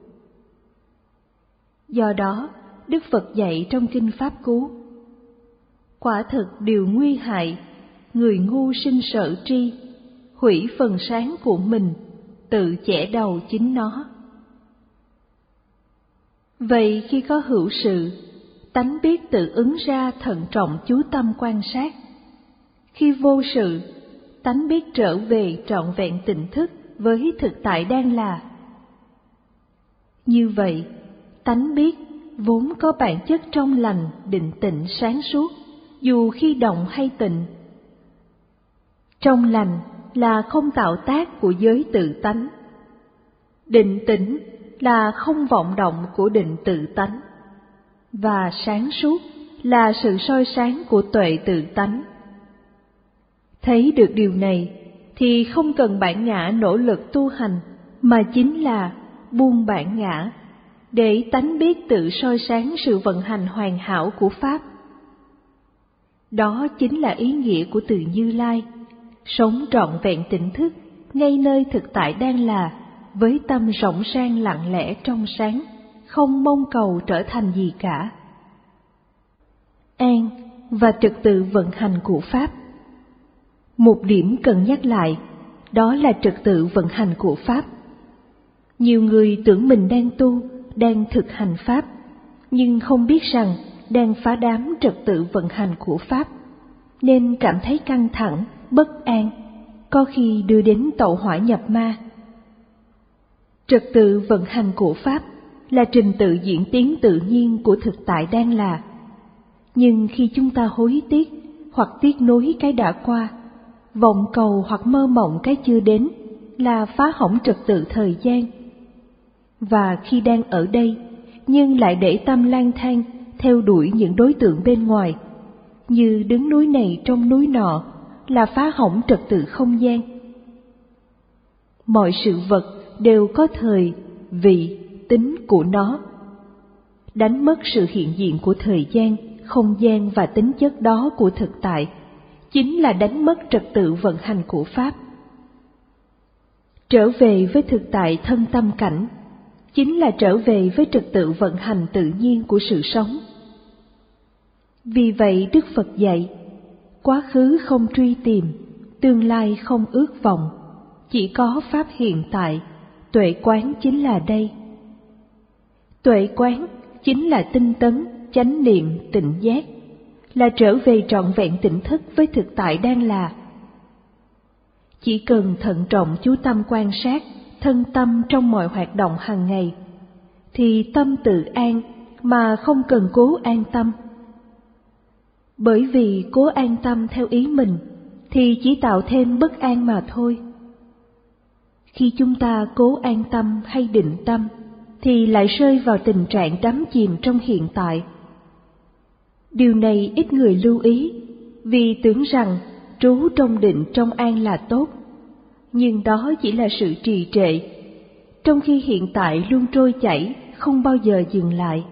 Do đó, Đức Phật dạy trong Kinh Pháp Cú, quả thực điều nguy hại, người ngu sinh sợ tri, hủy phần sáng của mình, tự chẻ đầu chính nó. Vậy khi có hữu sự, tánh biết tự ứng ra thận trọng chú tâm quan sát. Khi vô sự, tánh biết trở về trọn vẹn tỉnh thức với thực tại đang là. Như vậy, tánh biết vốn có bản chất trong lành, định tịnh sáng suốt, dù khi động hay tịnh. Trong lành là không tạo tác của giới tự tánh. Định tĩnh là không vọng động của định tự tánh. Và sáng suốt là sự soi sáng của tuệ tự tánh. Thấy được điều này thì không cần bản ngã nỗ lực tu hành, mà chính là buông bản ngã, để tánh biết tự soi sáng sự vận hành hoàn hảo của Pháp. Đó chính là ý nghĩa của từ Như Lai, sống trọn vẹn tỉnh thức, ngay nơi thực tại đang là, với tâm rộng sang lặng lẽ trong sáng, không mong cầu trở thành gì cả. An và trật tự vận hành của Pháp. Một điểm cần nhắc lại, đó là trật tự vận hành của Pháp. Nhiều người tưởng mình đang tu, đang thực hành Pháp, nhưng không biết rằng đang phá đám trật tự vận hành của Pháp, nên cảm thấy căng thẳng, bất an, có khi đưa đến tẩu hỏa nhập ma. Trật tự vận hành của Pháp là trình tự diễn tiến tự nhiên của thực tại đang là. Nhưng khi chúng ta hối tiếc hoặc tiếc nối cái đã qua, vọng cầu hoặc mơ mộng cái chưa đến, là phá hỏng trật tự thời gian. Và khi đang ở đây, nhưng lại để tâm lang thang theo đuổi những đối tượng bên ngoài, như đứng núi này trong núi nọ, là phá hỏng trật tự không gian. Mọi sự vật đều có thời, vị, tính của nó. Đánh mất sự hiện diện của thời gian, không gian và tính chất đó của thực tại, chính là đánh mất trật tự vận hành của Pháp. Trở về với thực tại thân tâm cảnh, chính là trở về với trật tự vận hành tự nhiên của sự sống. Vì vậy Đức Phật dạy, quá khứ không truy tìm, tương lai không ước vọng, chỉ có Pháp hiện tại, tuệ quán chính là đây. Tuệ quán chính là tinh tấn, chánh niệm, tỉnh giác, là trở về trọn vẹn tỉnh thức với thực tại đang là. Chỉ cần thận trọng chú tâm quan sát thân tâm trong mọi hoạt động hàng ngày, thì tâm tự an mà không cần cố an tâm. Bởi vì cố an tâm theo ý mình thì chỉ tạo thêm bất an mà thôi. Khi chúng ta cố an tâm hay định tâm thì lại rơi vào tình trạng đắm chìm trong hiện tại. Điều này ít người lưu ý vì tưởng rằng trú trong định trong an là tốt, nhưng đó chỉ là sự trì trệ, trong khi hiện tại luôn trôi chảy, không bao giờ dừng lại.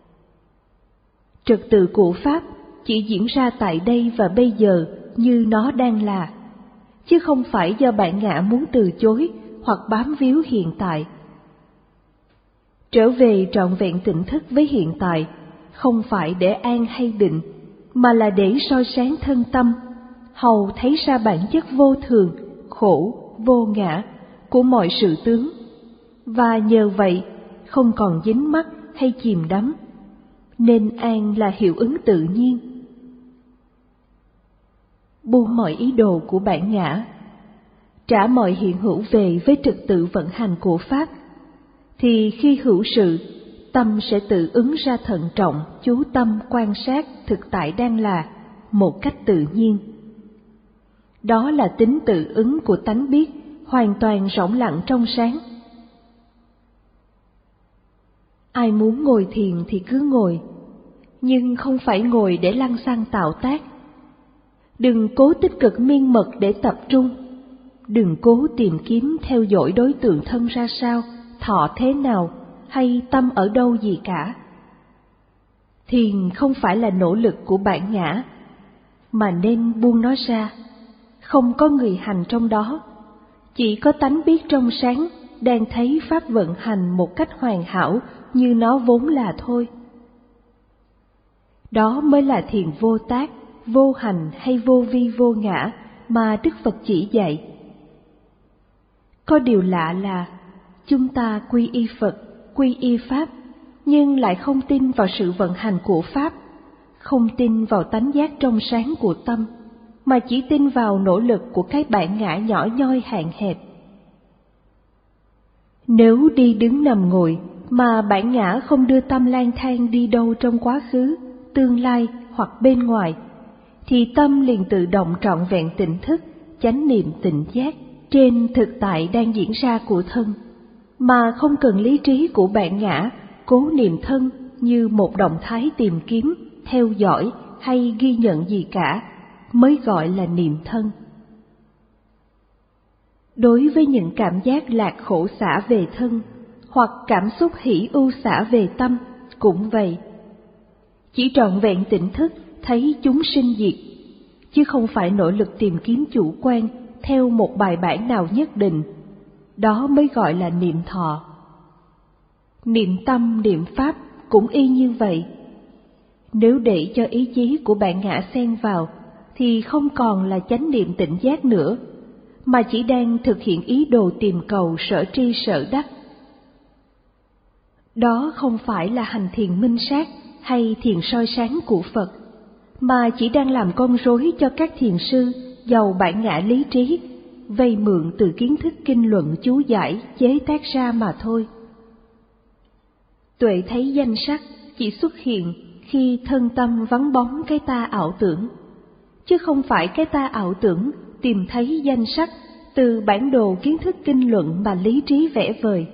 Trật tự của Pháp chỉ diễn ra tại đây và bây giờ như nó đang là, chứ không phải do bản ngã muốn từ chối hoặc bám víu hiện tại. Trở về trọn vẹn tỉnh thức với hiện tại không phải để an hay định, mà là để soi sáng thân tâm, hầu thấy ra bản chất vô thường, khổ, vô ngã của mọi sự tướng, và nhờ vậy không còn dính mắc hay chìm đắm, nên an là hiệu ứng tự nhiên. Buông mọi ý đồ của bản ngã, trả mọi hiện hữu về với trật tự vận hành của Pháp, thì khi hữu sự, tâm sẽ tự ứng ra thận trọng, chú tâm quan sát thực tại đang là một cách tự nhiên. Đó là tính tự ứng của tánh biết, hoàn toàn rỗng lặng trong sáng. Ai muốn ngồi thiền thì cứ ngồi, nhưng không phải ngồi để lăng xăng tạo tác. Đừng cố tích cực miên mật để tập trung, đừng cố tìm kiếm theo dõi đối tượng thân ra sao, thọ thế nào, hay tâm ở đâu gì cả. Thiền không phải là nỗ lực của bản ngã, mà nên buông nó ra. Không có người hành trong đó, chỉ có tánh biết trong sáng đang thấy Pháp vận hành một cách hoàn hảo như nó vốn là thôi. Đó mới là thiền vô tác, vô hành hay vô vi vô ngã mà Đức Phật chỉ dạy. Có điều lạ là chúng ta quy y Phật, quy y Pháp, nhưng lại không tin vào sự vận hành của Pháp, không tin vào tánh giác trong sáng của tâm, mà chỉ tin vào nỗ lực của cái bản ngã nhỏ nhoi hạn hẹp. Nếu đi đứng nằm ngồi mà bản ngã không đưa tâm lang thang đi đâu trong quá khứ, tương lai hoặc bên ngoài, thì tâm liền tự động trọn vẹn tỉnh thức, chánh niệm tỉnh giác trên thực tại đang diễn ra của thân, mà không cần lý trí của bản ngã cố niệm thân như một động thái tìm kiếm, theo dõi hay ghi nhận gì cả, mới gọi là niệm thân. Đối với những cảm giác lạc khổ xả về thân, hoặc cảm xúc hỷ ưu xả về tâm, cũng vậy. Chỉ trọn vẹn tỉnh thức thấy chúng sinh diệt, chứ không phải nỗ lực tìm kiếm chủ quan theo một bài bản nào nhất định. Đó mới gọi là niệm thọ. Niệm tâm, niệm Pháp cũng y như vậy. Nếu để cho ý chí của bạn ngã xen vào, thì không còn là chánh niệm tỉnh giác nữa, mà chỉ đang thực hiện ý đồ tìm cầu sở tri sở đắc. Đó không phải là hành thiền minh sát hay thiền soi sáng của Phật, mà chỉ đang làm con rối cho các thiền sư giàu bản ngã lý trí, vay mượn từ kiến thức kinh luận chú giải chế tác ra mà thôi. Tuệ thấy danh sắc chỉ xuất hiện khi thân tâm vắng bóng cái ta ảo tưởng, chứ không phải cái ta ảo tưởng tìm thấy danh sắc từ bản đồ kiến thức kinh luận mà lý trí vẽ vời.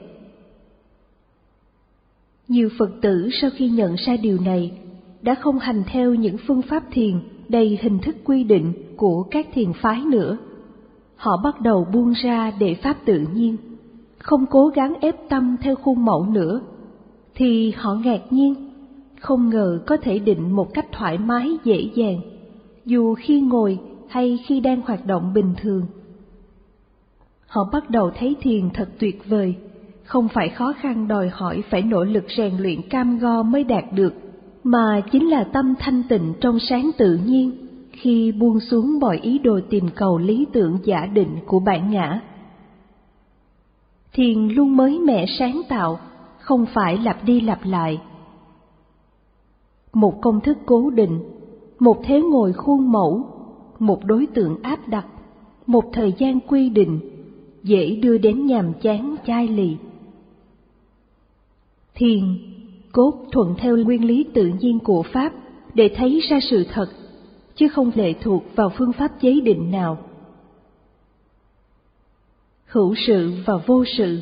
Nhiều Phật tử sau khi nhận ra điều này đã không hành theo những phương pháp thiền đầy hình thức quy định của các thiền phái nữa. Họ bắt đầu buông ra để Pháp tự nhiên, không cố gắng ép tâm theo khuôn mẫu nữa, thì họ ngạc nhiên, không ngờ có thể định một cách thoải mái dễ dàng, dù khi ngồi hay khi đang hoạt động bình thường. Họ bắt đầu thấy thiền thật tuyệt vời, không phải khó khăn đòi hỏi phải nỗ lực rèn luyện cam go mới đạt được, mà chính là tâm thanh tịnh trong sáng tự nhiên khi buông xuống mọi ý đồ tìm cầu lý tưởng giả định của bản ngã. Thiền luôn mới mẻ sáng tạo, không phải lặp đi lặp lại. Một công thức cố định, một thế ngồi khuôn mẫu, một đối tượng áp đặt, một thời gian quy định, dễ đưa đến nhàm chán chai lì. Thiền cốt thuận theo nguyên lý tự nhiên của Pháp để thấy ra sự thật, chứ không lệ thuộc vào phương pháp chế định nào. Hữu sự và vô sự.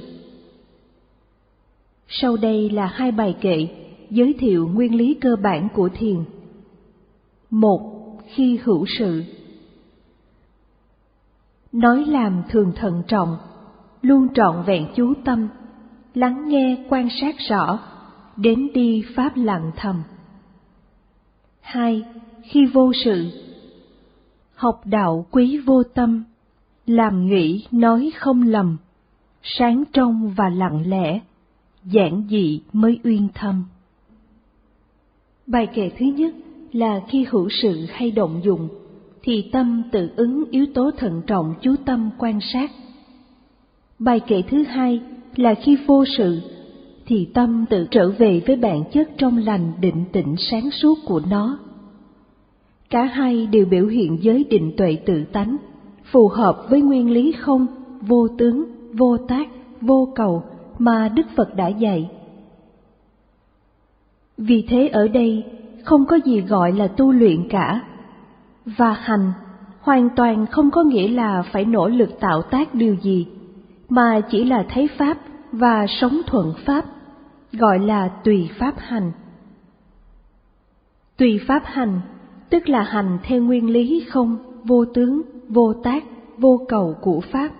Sau đây là hai bài kệ giới thiệu nguyên lý cơ bản của thiền. Một, khi hữu sự. Nói làm thường thận trọng, luôn trọn vẹn chú tâm, lắng nghe quan sát rõ, đến đi pháp lặng thầm. Hai, khi vô sự. Học đạo quý vô tâm, làm nghĩ nói không lầm, sáng trong và lặng lẽ, giản dị mới uyên thâm. Bài kệ thứ nhất là khi hữu sự hay động dụng, thì tâm tự ứng yếu tố thận trọng chú tâm quan sát. Bài kệ thứ hai là khi vô sự, thì tâm tự trở về với bản chất trong lành định tĩnh sáng suốt của nó. Cả hai đều biểu hiện giới định tuệ tự tánh, phù hợp với nguyên lý không, vô tướng, vô tác, vô cầu mà Đức Phật đã dạy. Vì thế ở đây không có gì gọi là tu luyện cả, và hành hoàn toàn không có nghĩa là phải nỗ lực tạo tác điều gì, mà chỉ là thấy Pháp và sống thuận Pháp, gọi là tùy Pháp hành. Tùy Pháp hành tức là hành theo nguyên lý không, vô tướng, vô tác, vô cầu của Pháp.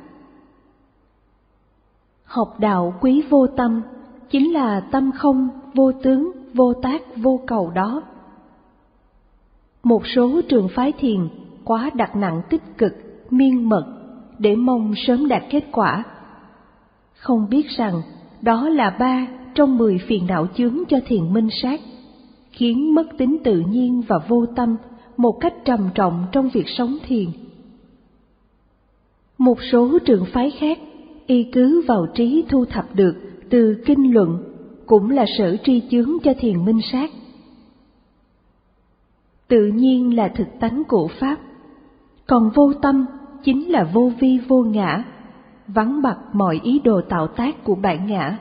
Học đạo quý vô tâm chính là tâm không, vô tướng, vô tác, vô cầu đó. Một số trường phái thiền quá đặt nặng tích cực, miên mật để mong sớm đạt kết quả, không biết rằng đó là ba trong mười phiền não chướng cho thiền minh sát, khiến mất tính tự nhiên và vô tâm một cách trầm trọng trong việc sống thiền. Một số trường phái khác y cứ vào trí thu thập được từ kinh luận cũng là sở tri chướng cho thiền minh sát. Tự nhiên là thực tánh của Pháp, còn vô tâm chính là vô vi vô ngã, vắng bặt mọi ý đồ tạo tác của bản ngã.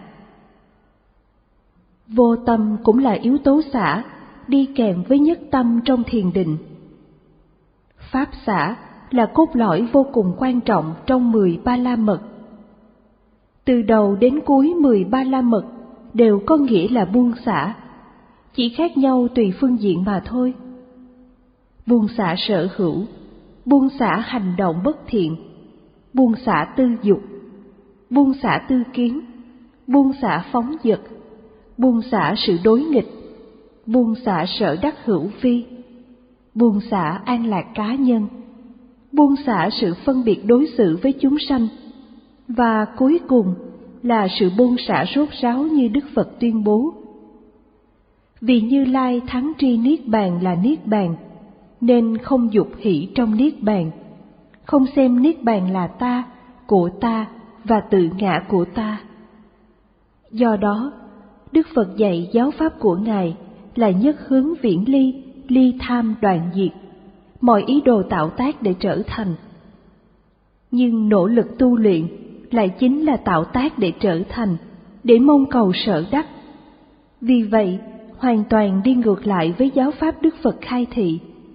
Vô tâm cũng là yếu tố xả, đi kèm với nhất tâm trong thiền định. Pháp xả là cốt lõi vô cùng quan trọng trong mười ba la mật. Từ đầu đến cuối mười ba la mật đều có nghĩa là buông xả, chỉ khác nhau tùy phương diện mà thôi. Buông xả sở hữu, buông xả hành động bất thiện, buông xả tư dục, buông xả tư kiến, buông xả phóng dật, buông xả sự đối nghịch, buông xả sở đắc hữu vi, buông xả an lạc cá nhân, buông xả sự phân biệt đối xử với chúng sanh, và cuối cùng là sự buông xả rốt ráo như Đức Phật tuyên bố. Vì Như Lai thắng tri Niết Bàn là Niết Bàn, nên không dục hỷ trong Niết Bàn, không xem Niết Bàn là ta, của ta và tự ngã của ta. Do đó, Đức Phật dạy giáo pháp của Ngài là nhất hướng viễn ly, ly tham đoạn diệt, mọi ý đồ tạo tác để trở thành. Nhưng nỗ lực tu luyện lại chính là tạo tác để trở thành, để mong cầu sở đắc. Vì vậy, hoàn toàn đi ngược lại với giáo pháp Đức Phật khai thị.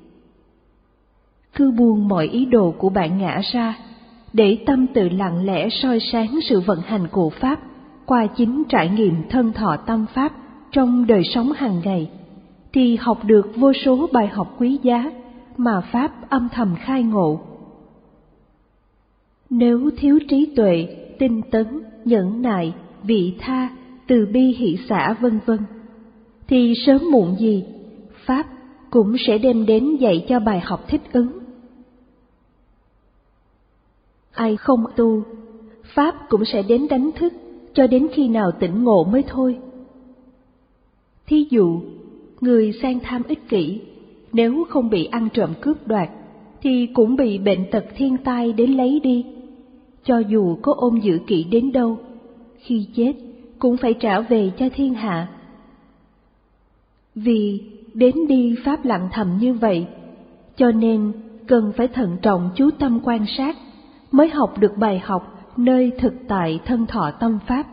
Cứ buông mọi ý đồ của bản ngã ra, để tâm tự lặng lẽ soi sáng sự vận hành của Pháp qua chính trải nghiệm thân thọ tâm Pháp trong đời sống hàng ngày, thì học được vô số bài học quý giá mà Pháp âm thầm khai ngộ. Nếu thiếu trí tuệ, tinh tấn, nhẫn nại, vị tha, từ bi hỷ xả vân vân, thì sớm muộn gì Pháp cũng sẽ đem đến dạy cho bài học thích ứng. Ai không tu, Pháp cũng sẽ đến đánh thức cho đến khi nào tỉnh ngộ mới thôi. Thí dụ, người sang tham ích kỷ, nếu không bị ăn trộm cướp đoạt, thì cũng bị bệnh tật thiên tai đến lấy đi. Cho dù có ôm giữ kỹ đến đâu, khi chết cũng phải trả về cho thiên hạ. Vì đến đi pháp lặng thầm như vậy, cho nên cần phải thận trọng chú tâm quan sát, mới học được bài học nơi thực tại thân thọ tâm pháp.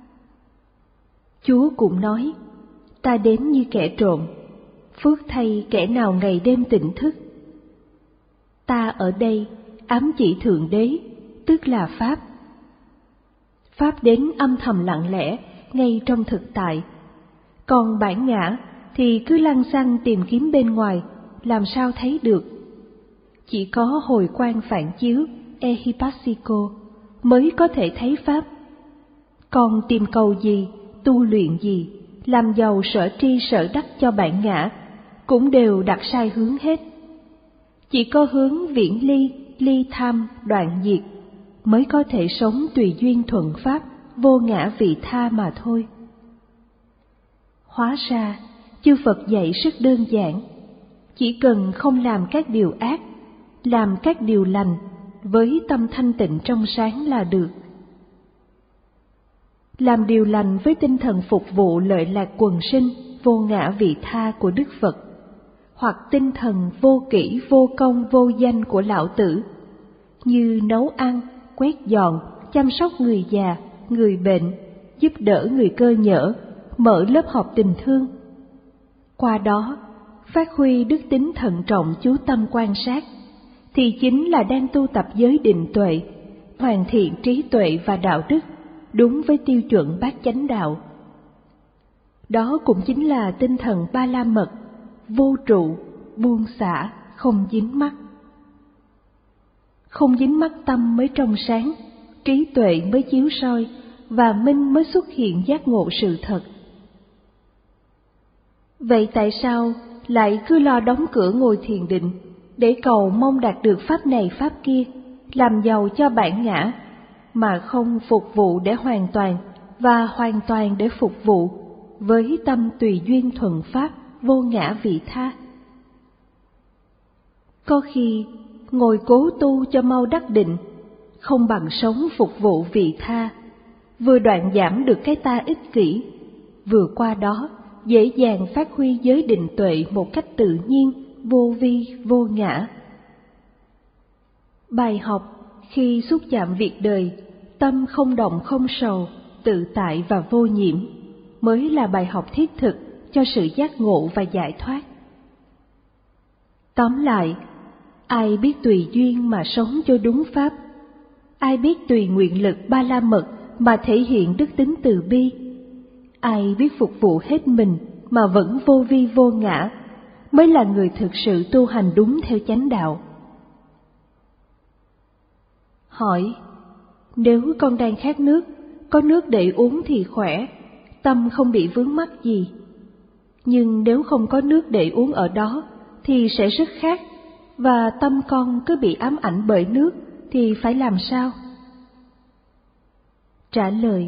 Chúa cũng nói, ta đến như kẻ trộm, phước thay kẻ nào ngày đêm tỉnh thức. Ta ở đây ám chỉ Thượng Đế, tức là Pháp. Pháp đến âm thầm lặng lẽ, ngay trong thực tại. Còn bản ngã thì cứ lăng xăng tìm kiếm bên ngoài, làm sao thấy được. Chỉ có hồi quang phản chiếu, ehipassiko, mới có thể thấy Pháp. Còn tìm cầu gì, tu luyện gì, làm giàu sở tri sở đắc cho bản ngã, cũng đều đặt sai hướng hết. Chỉ có hướng viễn ly, ly tham, đoạn diệt, mới có thể sống tùy duyên thuận pháp, vô ngã vị tha mà thôi. Hóa ra, chư Phật dạy rất đơn giản, chỉ cần không làm các điều ác, làm các điều lành, với tâm thanh tịnh trong sáng là được. Làm điều lành với tinh thần phục vụ lợi lạc quần sinh, vô ngã vị tha của Đức Phật, hoặc tinh thần vô kỷ vô công vô danh của Lão Tử, như nấu ăn, quét dọn, chăm sóc người già, người bệnh, giúp đỡ người cơ nhở, mở lớp học tình thương. Qua đó, phát huy đức tính thận trọng chú tâm quan sát, thì chính là đang tu tập giới định tuệ, hoàn thiện trí tuệ và đạo đức, đúng với tiêu chuẩn bát chánh đạo. Đó cũng chính là tinh thần ba la mật, vô trụ, buông xả, không dính mắc. Không dính mắc tâm mới trong sáng, trí tuệ mới chiếu soi, và minh mới xuất hiện giác ngộ sự thật. Vậy tại sao lại cứ lo đóng cửa ngồi thiền định, để cầu mong đạt được pháp này pháp kia, làm giàu cho bản ngã, mà không phục vụ để hoàn toàn, và hoàn toàn để phục vụ, với tâm tùy duyên thuận pháp, vô ngã vị tha? Có khi ngồi cố tu cho mau đắc định, không bằng sống phục vụ vị tha, vừa đoạn giảm được cái ta ích kỷ, vừa qua đó dễ dàng phát huy giới định tuệ một cách tự nhiên, vô vi, vô ngã. Bài học khi xúc chạm việc đời, tâm không động không sầu, tự tại và vô nhiễm, mới là bài học thiết thực cho sự giác ngộ và giải thoát. Tóm lại, ai biết tùy duyên mà sống cho đúng pháp, ai biết tùy nguyện lực ba la mật mà thể hiện đức tính từ bi, ai biết phục vụ hết mình mà vẫn vô vi vô ngã, mới là người thực sự tu hành đúng theo chánh đạo. Hỏi, nếu con đang khát nước, có nước để uống thì khỏe, tâm không bị vướng mắc gì. Nhưng nếu không có nước để uống ở đó thì sẽ rất khát, và tâm con cứ bị ám ảnh bởi nước thì phải làm sao? Trả lời,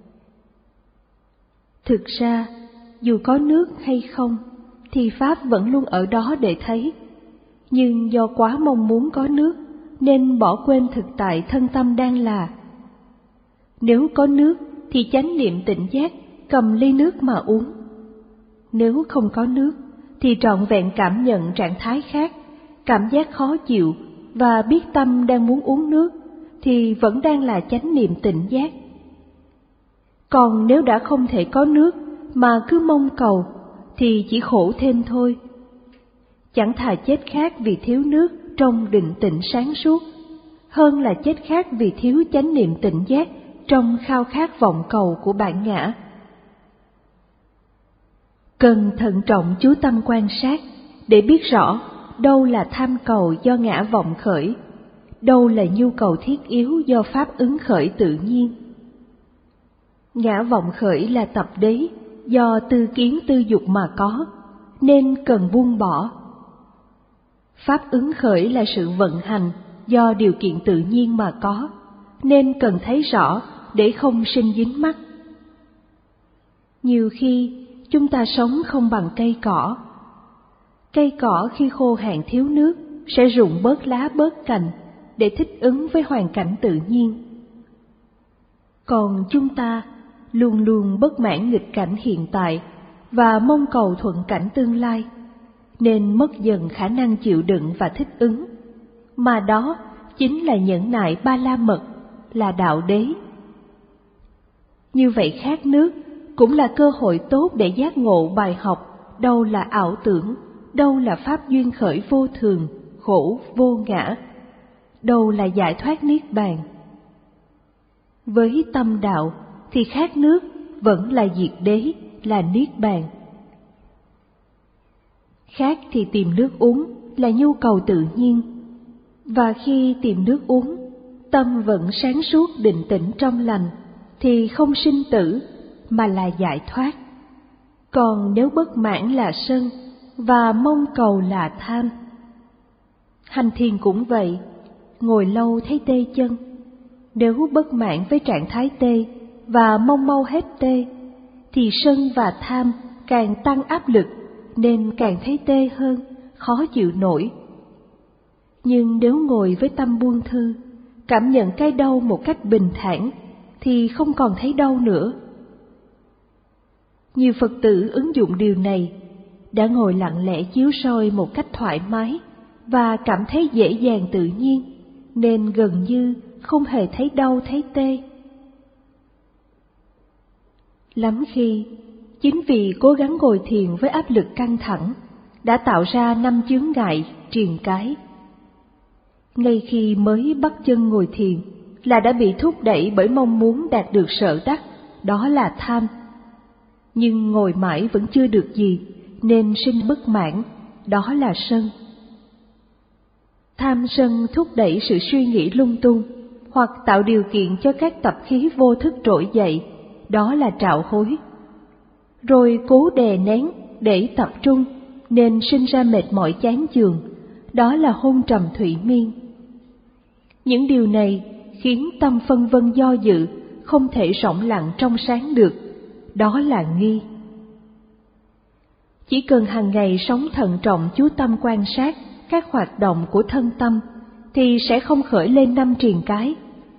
thực ra dù có nước hay không thì pháp vẫn luôn ở đó để thấy, nhưng do quá mong muốn có nước nên bỏ quên thực tại thân tâm đang là. Nếu có nước thì chánh niệm tỉnh giác, cầm ly nước mà uống. Nếu không có nước thì trọn vẹn cảm nhận trạng thái khác, cảm giác khó chịu, và biết tâm đang muốn uống nước thì vẫn đang là chánh niệm tỉnh giác. Còn nếu đã không thể có nước mà cứ mong cầu thì chỉ khổ thêm thôi. Chẳng thà chết khát vì thiếu nước trong định tĩnh sáng suốt, hơn là chết khát vì thiếu chánh niệm tỉnh giác trong khao khát vọng cầu của bản ngã. Cần thận trọng chú tâm quan sát để biết rõ đâu là tham cầu do ngã vọng khởi, đâu là nhu cầu thiết yếu do pháp ứng khởi tự nhiên. Ngã vọng khởi là tập đế, do tư kiến tư dục mà có, nên cần buông bỏ. Pháp ứng khởi là sự vận hành, do điều kiện tự nhiên mà có, nên cần thấy rõ để không sinh dính mắc. Nhiều khi chúng ta sống không bằng cây cỏ. Cây cỏ khi khô hạn thiếu nước sẽ rụng bớt lá bớt cành để thích ứng với hoàn cảnh tự nhiên. Còn chúng ta luôn luôn bất mãn nghịch cảnh hiện tại và mong cầu thuận cảnh tương lai, nên mất dần khả năng chịu đựng và thích ứng, mà đó chính là nhẫn nại ba la mật, là đạo đế. Như vậy khát nước cũng là cơ hội tốt để giác ngộ bài học đâu là ảo tưởng, đâu là pháp duyên khởi vô thường, khổ vô ngã, đâu là giải thoát niết bàn. Với tâm đạo thì khát nước vẫn là diệt đế, là niết bàn. Khát thì tìm nước uống là nhu cầu tự nhiên, và khi tìm nước uống, tâm vẫn sáng suốt định tĩnh trong lành, thì không sinh tử mà là giải thoát. Còn nếu bất mãn là sân và mong cầu là tham. Hành thiền cũng vậy, ngồi lâu thấy tê chân. Nếu bất mãn với trạng thái tê và mong mau hết tê, thì sân và tham càng tăng áp lực nên càng thấy tê hơn, khó chịu nổi. Nhưng nếu ngồi với tâm buông thư, cảm nhận cái đau một cách bình thản, thì không còn thấy đau nữa. Nhiều Phật tử ứng dụng điều này, đã ngồi lặng lẽ chiếu soi một cách thoải mái và cảm thấy dễ dàng tự nhiên, nên gần như không hề thấy đau thấy tê. Lắm khi, chính vì cố gắng ngồi thiền với áp lực căng thẳng, đã tạo ra năm chướng ngại, triền cái. Ngay khi mới bắt chân ngồi thiền, là đã bị thúc đẩy bởi mong muốn đạt được sở đắc, đó là tham. Nhưng ngồi mãi vẫn chưa được gì, nên sinh bất mãn, đó là sân. Tham sân thúc đẩy sự suy nghĩ lung tung, hoặc tạo điều kiện cho các tập khí vô thức trỗi dậy, đó là trạo hối. Rồi cố đè nén để tập trung, nên sinh ra mệt mỏi chán chường, đó là hôn trầm thủy miên. Những điều này khiến tâm phân vân do dự, không thể rỗng lặng trong sáng được, đó là nghi. Chỉ cần hàng ngày sống thận trọng chú tâm quan sát các hoạt động của thân tâm, thì sẽ không khởi lên năm triền cái.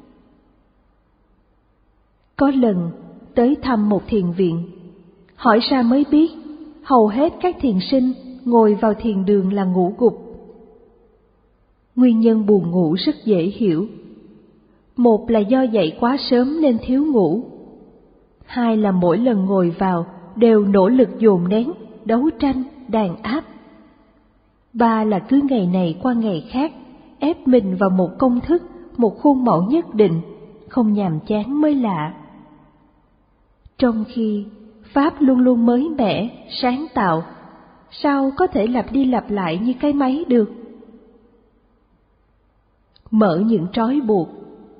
Có lần tới thăm một thiền viện, hỏi ra mới biết hầu hết các thiền sinh ngồi vào thiền đường là ngủ gục. Nguyên nhân buồn ngủ rất dễ hiểu. Một là do dậy quá sớm nên thiếu ngủ. Hai là mỗi lần ngồi vào đều nỗ lực dồn nén, đấu tranh, đàn áp. Ba là cứ ngày này qua ngày khác, ép mình vào một công thức, một khuôn mẫu nhất định, không nhàm chán mới lạ. Trong khi Pháp luôn luôn mới mẻ, sáng tạo, sao có thể lặp đi lặp lại như cái máy được? Mở những trói buộc.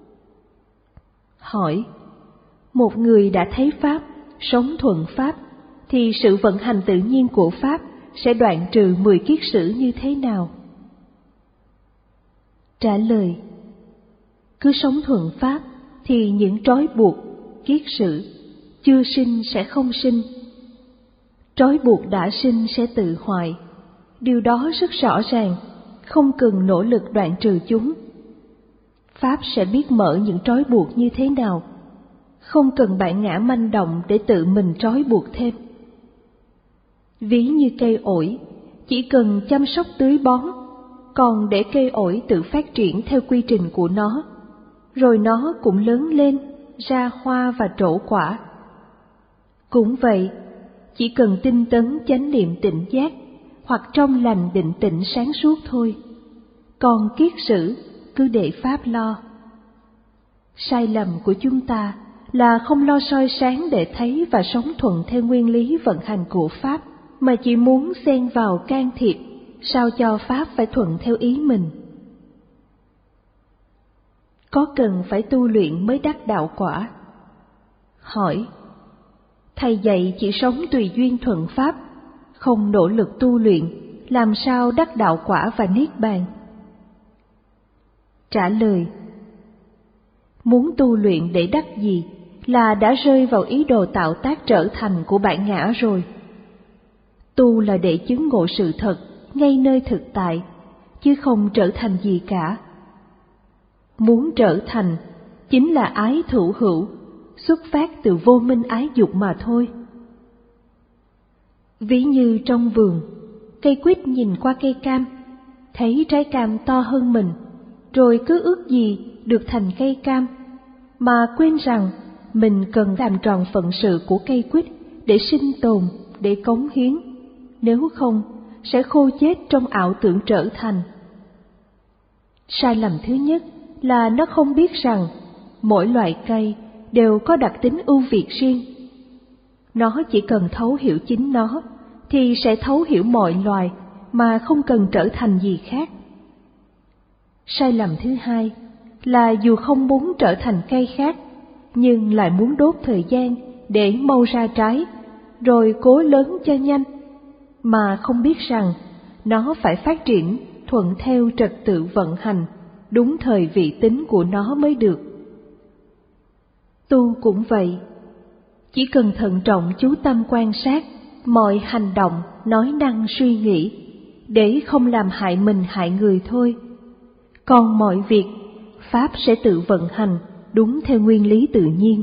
Hỏi, một người đã thấy Pháp, sống thuận Pháp, thì sự vận hành tự nhiên của Pháp sẽ đoạn trừ mười kiết sử như thế nào? Trả lời, cứ sống thuận Pháp thì những trói buộc, kiết sử, chưa sinh sẽ không sinh. Trói buộc đã sinh sẽ tự hoại, điều đó rất rõ ràng, không cần nỗ lực đoạn trừ chúng. Pháp sẽ biết mở những trói buộc như thế nào, không cần bản ngã manh động để tự mình trói buộc thêm. Ví như cây ổi, chỉ cần chăm sóc tưới bón, còn để cây ổi tự phát triển theo quy trình của nó, rồi nó cũng lớn lên, ra hoa và trổ quả. Cũng vậy, chỉ cần tinh tấn chánh niệm tỉnh giác, hoặc trong lành định tĩnh sáng suốt thôi. Còn kiết sử, cứ để Pháp lo. Sai lầm của chúng ta là không lo soi sáng để thấy và sống thuận theo nguyên lý vận hành của Pháp, mà chỉ muốn xen vào can thiệp, sao cho Pháp phải thuận theo ý mình. Có cần phải tu luyện mới đắc đạo quả? Hỏi, thầy dạy chỉ sống tùy duyên thuận Pháp, không nỗ lực tu luyện, làm sao đắc đạo quả và niết bàn? Trả lời, muốn tu luyện để đắc gì là đã rơi vào ý đồ tạo tác trở thành của bản ngã rồi. Tu là để chứng ngộ sự thật ngay nơi thực tại, chứ không trở thành gì cả. Muốn trở thành chính là ái thụ hữu, xuất phát từ vô minh ái dục mà thôi. Ví như trong vườn, cây quýt nhìn qua cây cam, thấy trái cam to hơn mình, rồi cứ ước gì được thành cây cam, mà quên rằng mình cần làm tròn phận sự của cây quýt để sinh tồn, để cống hiến, nếu không sẽ khô chết trong ảo tưởng trở thành. Sai lầm thứ nhất là nó không biết rằng mỗi loại cây đều có đặc tính ưu việt riêng. Nó chỉ cần thấu hiểu chính nó thì sẽ thấu hiểu mọi loài mà không cần trở thành gì khác. Sai lầm thứ hai là dù không muốn trở thành cây khác, nhưng lại muốn đốt thời gian để mau ra trái, rồi cố lớn cho nhanh, mà không biết rằng nó phải phát triển thuận theo trật tự vận hành, đúng thời vị tính của nó mới được. Tu cũng vậy, chỉ cần thận trọng chú tâm quan sát mọi hành động, nói năng, suy nghĩ, để không làm hại mình hại người thôi. Còn mọi việc, Pháp sẽ tự vận hành đúng theo nguyên lý tự nhiên.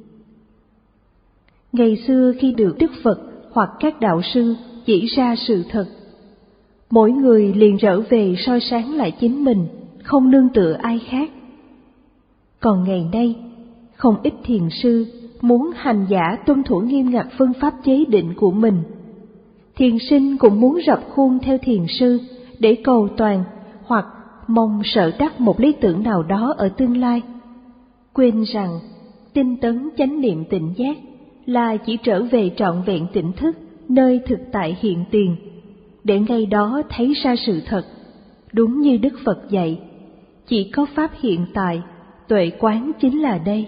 Ngày xưa khi được Đức Phật hoặc các đạo sư chỉ ra sự thật, mỗi người liền trở về soi sáng lại chính mình, không nương tựa ai khác. Còn ngày nay, không ít thiền sư muốn hành giả tuân thủ nghiêm ngặt phương pháp chế định của mình. Thiền sinh cũng muốn rập khuôn theo thiền sư để cầu toàn hoặc mong sở đắc một lý tưởng nào đó ở tương lai, quên rằng tinh tấn chánh niệm tỉnh giác là chỉ trở về trọn vẹn tỉnh thức nơi thực tại hiện tiền, để ngay đó thấy ra sự thật. Đúng như Đức Phật dạy, chỉ có pháp hiện tại, tuệ quán chính là đây.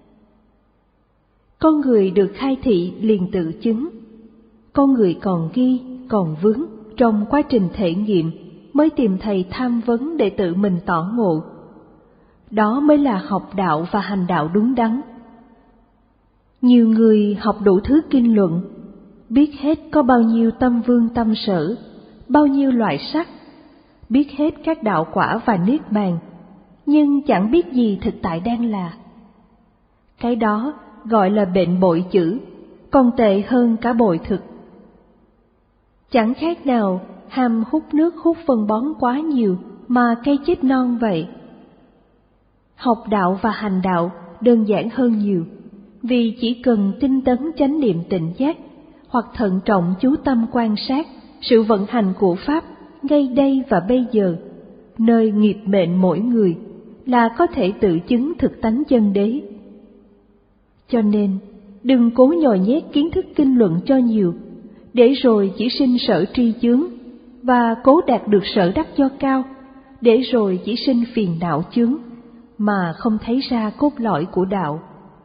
Con người được khai thị liền tự chứng. Con người còn ghi, còn vướng trong quá trình thể nghiệm mới tìm thầy tham vấn để tự mình tỏ ngộ. Đó mới là học đạo và hành đạo đúng đắn. Nhiều người học đủ thứ kinh luận, biết hết có bao nhiêu tâm vương tâm sở, bao nhiêu loại sắc, biết hết các đạo quả và niết bàn, nhưng chẳng biết gì thực tại đang là. Cái đó gọi là bệnh bội chữ, còn tệ hơn cả bội thực. Chẳng khác nào ham hút nước hút phân bón quá nhiều mà cây chết non vậy. Học đạo và hành đạo đơn giản hơn nhiều, vì chỉ cần tinh tấn chánh niệm tỉnh giác, hoặc thận trọng chú tâm quan sát sự vận hành của Pháp ngay đây và bây giờ, nơi nghiệp mệnh mỗi người, là có thể tự chứng thực tánh chân đế. Cho nên, đừng cố nhồi nhét kiến thức kinh luận cho nhiều, để rồi chỉ sinh sở tri chướng, và cố đạt được sở đắc cho cao, để rồi chỉ sinh phiền não chướng, mà không thấy ra cốt lõi của đạo.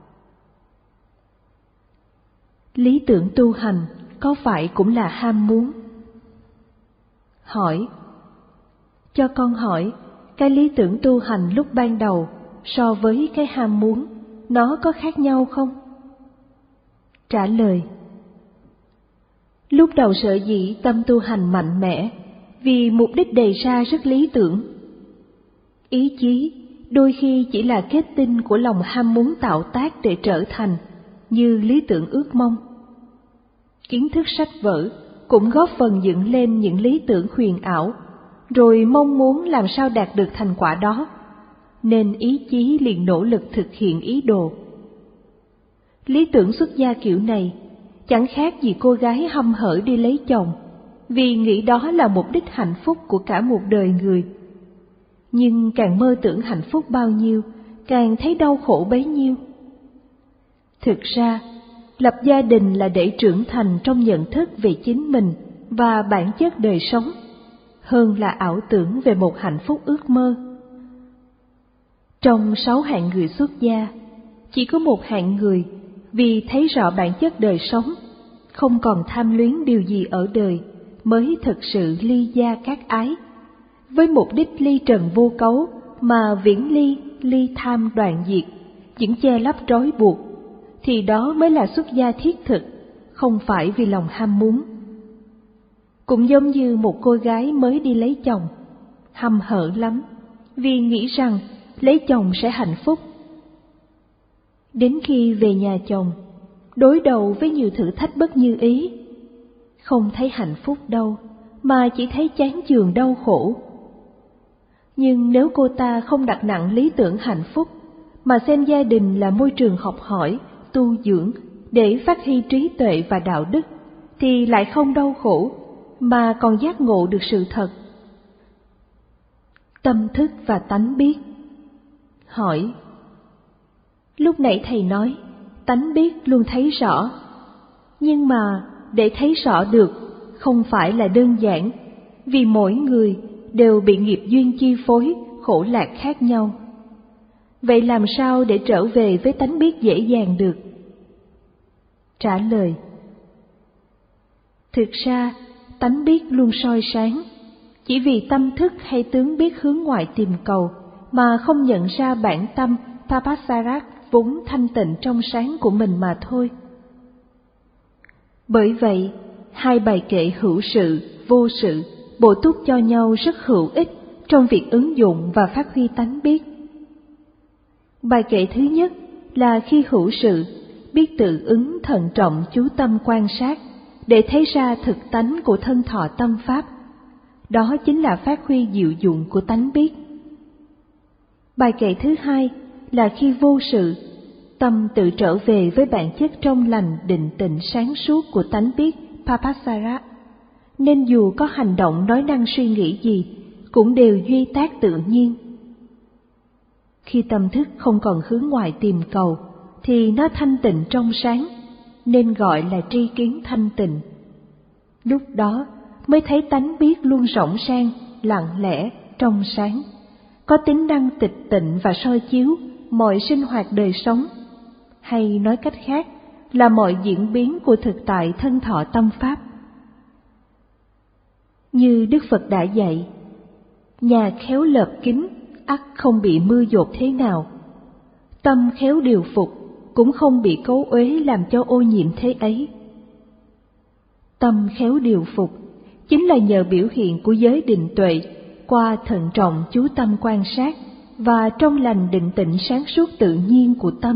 Lý tưởng tu hành có phải cũng là ham muốn? Hỏi. Cho con hỏi, cái lý tưởng tu hành lúc ban đầu so với cái ham muốn, nó có khác nhau không? Trả lời. Lúc đầu sở dĩ tâm tu hành mạnh mẽ, vì mục đích đề ra rất lý tưởng. Ý chí đôi khi chỉ là kết tinh của lòng ham muốn tạo tác để trở thành, như lý tưởng ước mong. Kiến thức sách vở cũng góp phần dựng lên những lý tưởng huyền ảo, rồi mong muốn làm sao đạt được thành quả đó, nên ý chí liền nỗ lực thực hiện ý đồ. Lý tưởng xuất gia kiểu này chẳng khác gì cô gái hăm hở đi lấy chồng, vì nghĩ đó là mục đích hạnh phúc của cả một đời người. Nhưng càng mơ tưởng hạnh phúc bao nhiêu, càng thấy đau khổ bấy nhiêu. Thực ra, lập gia đình là để trưởng thành trong nhận thức về chính mình và bản chất đời sống, hơn là ảo tưởng về một hạnh phúc ước mơ. Trong sáu hạng người xuất gia, chỉ có một hạng người vì thấy rõ bản chất đời sống, không còn tham luyến điều gì ở đời, mới thực sự ly gia các ái, với mục đích ly trần vô cấu mà viễn ly, ly tham đoạn diệt, những che lấp trói buộc, thì đó mới là xuất gia thiết thực, không phải vì lòng ham muốn. Cũng giống như một cô gái mới đi lấy chồng, hăm hở lắm, vì nghĩ rằng lấy chồng sẽ hạnh phúc. Đến khi về nhà chồng, đối đầu với nhiều thử thách bất như ý, không thấy hạnh phúc đâu, mà chỉ thấy chán chường đau khổ. Nhưng nếu cô ta không đặt nặng lý tưởng hạnh phúc, mà xem gia đình là môi trường học hỏi, tu dưỡng để phát huy trí tuệ và đạo đức, thì lại không đau khổ, mà còn giác ngộ được sự thật. Tâm thức và tánh biết. Hỏi: lúc nãy thầy nói tánh biết luôn thấy rõ, nhưng mà để thấy rõ được không phải là đơn giản, vì mỗi người đều bị nghiệp duyên chi phối, khổ lạc khác nhau. Vậy làm sao để trở về với tánh biết dễ dàng được? Trả lời: thực ra tánh biết luôn soi sáng, chỉ vì tâm thức hay tướng biết hướng ngoại tìm cầu mà không nhận ra bản tâm Papasarat vốn thanh tịnh trong sáng của mình mà thôi. Bởi vậy, hai bài kệ hữu sự, vô sự bổ túc cho nhau rất hữu ích trong việc ứng dụng và phát huy tánh biết. Bài kệ thứ nhất là khi hữu sự, biết tự ứng thận trọng chú tâm quan sát để thấy ra thực tánh của thân thọ tâm pháp. Đó chính là phát huy diệu dụng của tánh biết. Bài kệ thứ hai là khi vô sự, tâm tự trở về với bản chất trong lành, định tịnh sáng suốt của tánh biết Papasarat, nên dù có hành động nói năng suy nghĩ gì cũng đều duy tác tự nhiên. Khi tâm thức không còn hướng ngoại tìm cầu thì nó thanh tịnh trong sáng, nên gọi là tri kiến thanh tịnh. Lúc đó mới thấy tánh biết luôn rộng sang, lặng lẽ, trong sáng, có tính năng tịch tịnh và soi chiếu mọi sinh hoạt đời sống, hay nói cách khác là mọi diễn biến của thực tại thân thọ tâm pháp. Như Đức Phật đã dạy, nhà khéo lợp kín ắt không bị mưa dột thế nào, tâm khéo điều phục cũng không bị cấu uế làm cho ô nhiễm thế ấy. Tâm khéo điều phục chính là nhờ biểu hiện của giới định tuệ qua thận trọng chú tâm quan sát và trong lành định tĩnh sáng suốt tự nhiên của tâm.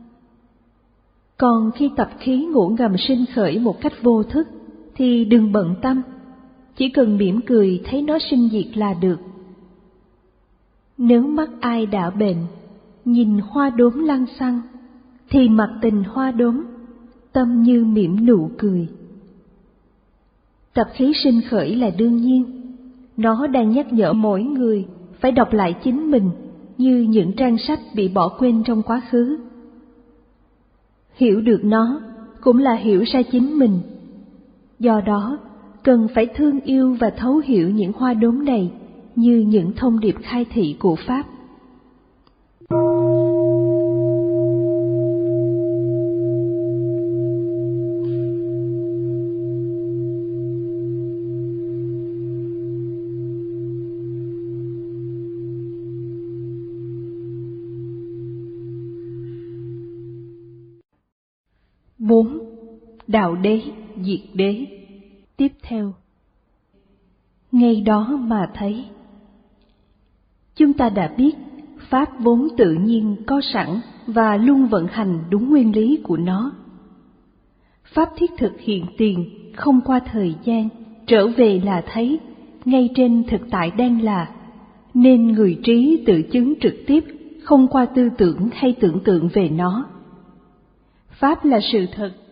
Còn khi tập khí ngủ ngầm sinh khởi một cách vô thức thì đừng bận tâm, chỉ cần mỉm cười thấy nó sinh diệt là được. Nếu mắt ai đã bệnh, nhìn hoa đốm lăng xăng, thì mặc tình hoa đốm, tâm như mỉm nụ cười. Tập khí sinh khởi là đương nhiên, nó đang nhắc nhở mỗi người phải đọc lại chính mình như những trang sách bị bỏ quên trong quá khứ. Hiểu được nó cũng là hiểu ra chính mình. Do đó, cần phải thương yêu và thấu hiểu những hoa đốm này như những thông điệp khai thị của Pháp. Bốn. Đạo đế, diệt đế. Tiếp theo. Ngay đó mà thấy. Chúng ta đã biết Pháp vốn tự nhiên có sẵn và luôn vận hành đúng nguyên lý của nó. Pháp thiết thực hiện tiền, không qua thời gian, trở về là thấy, ngay trên thực tại đang là, nên người trí tự chứng trực tiếp, không qua tư tưởng hay tưởng tượng về nó. Pháp là sự thật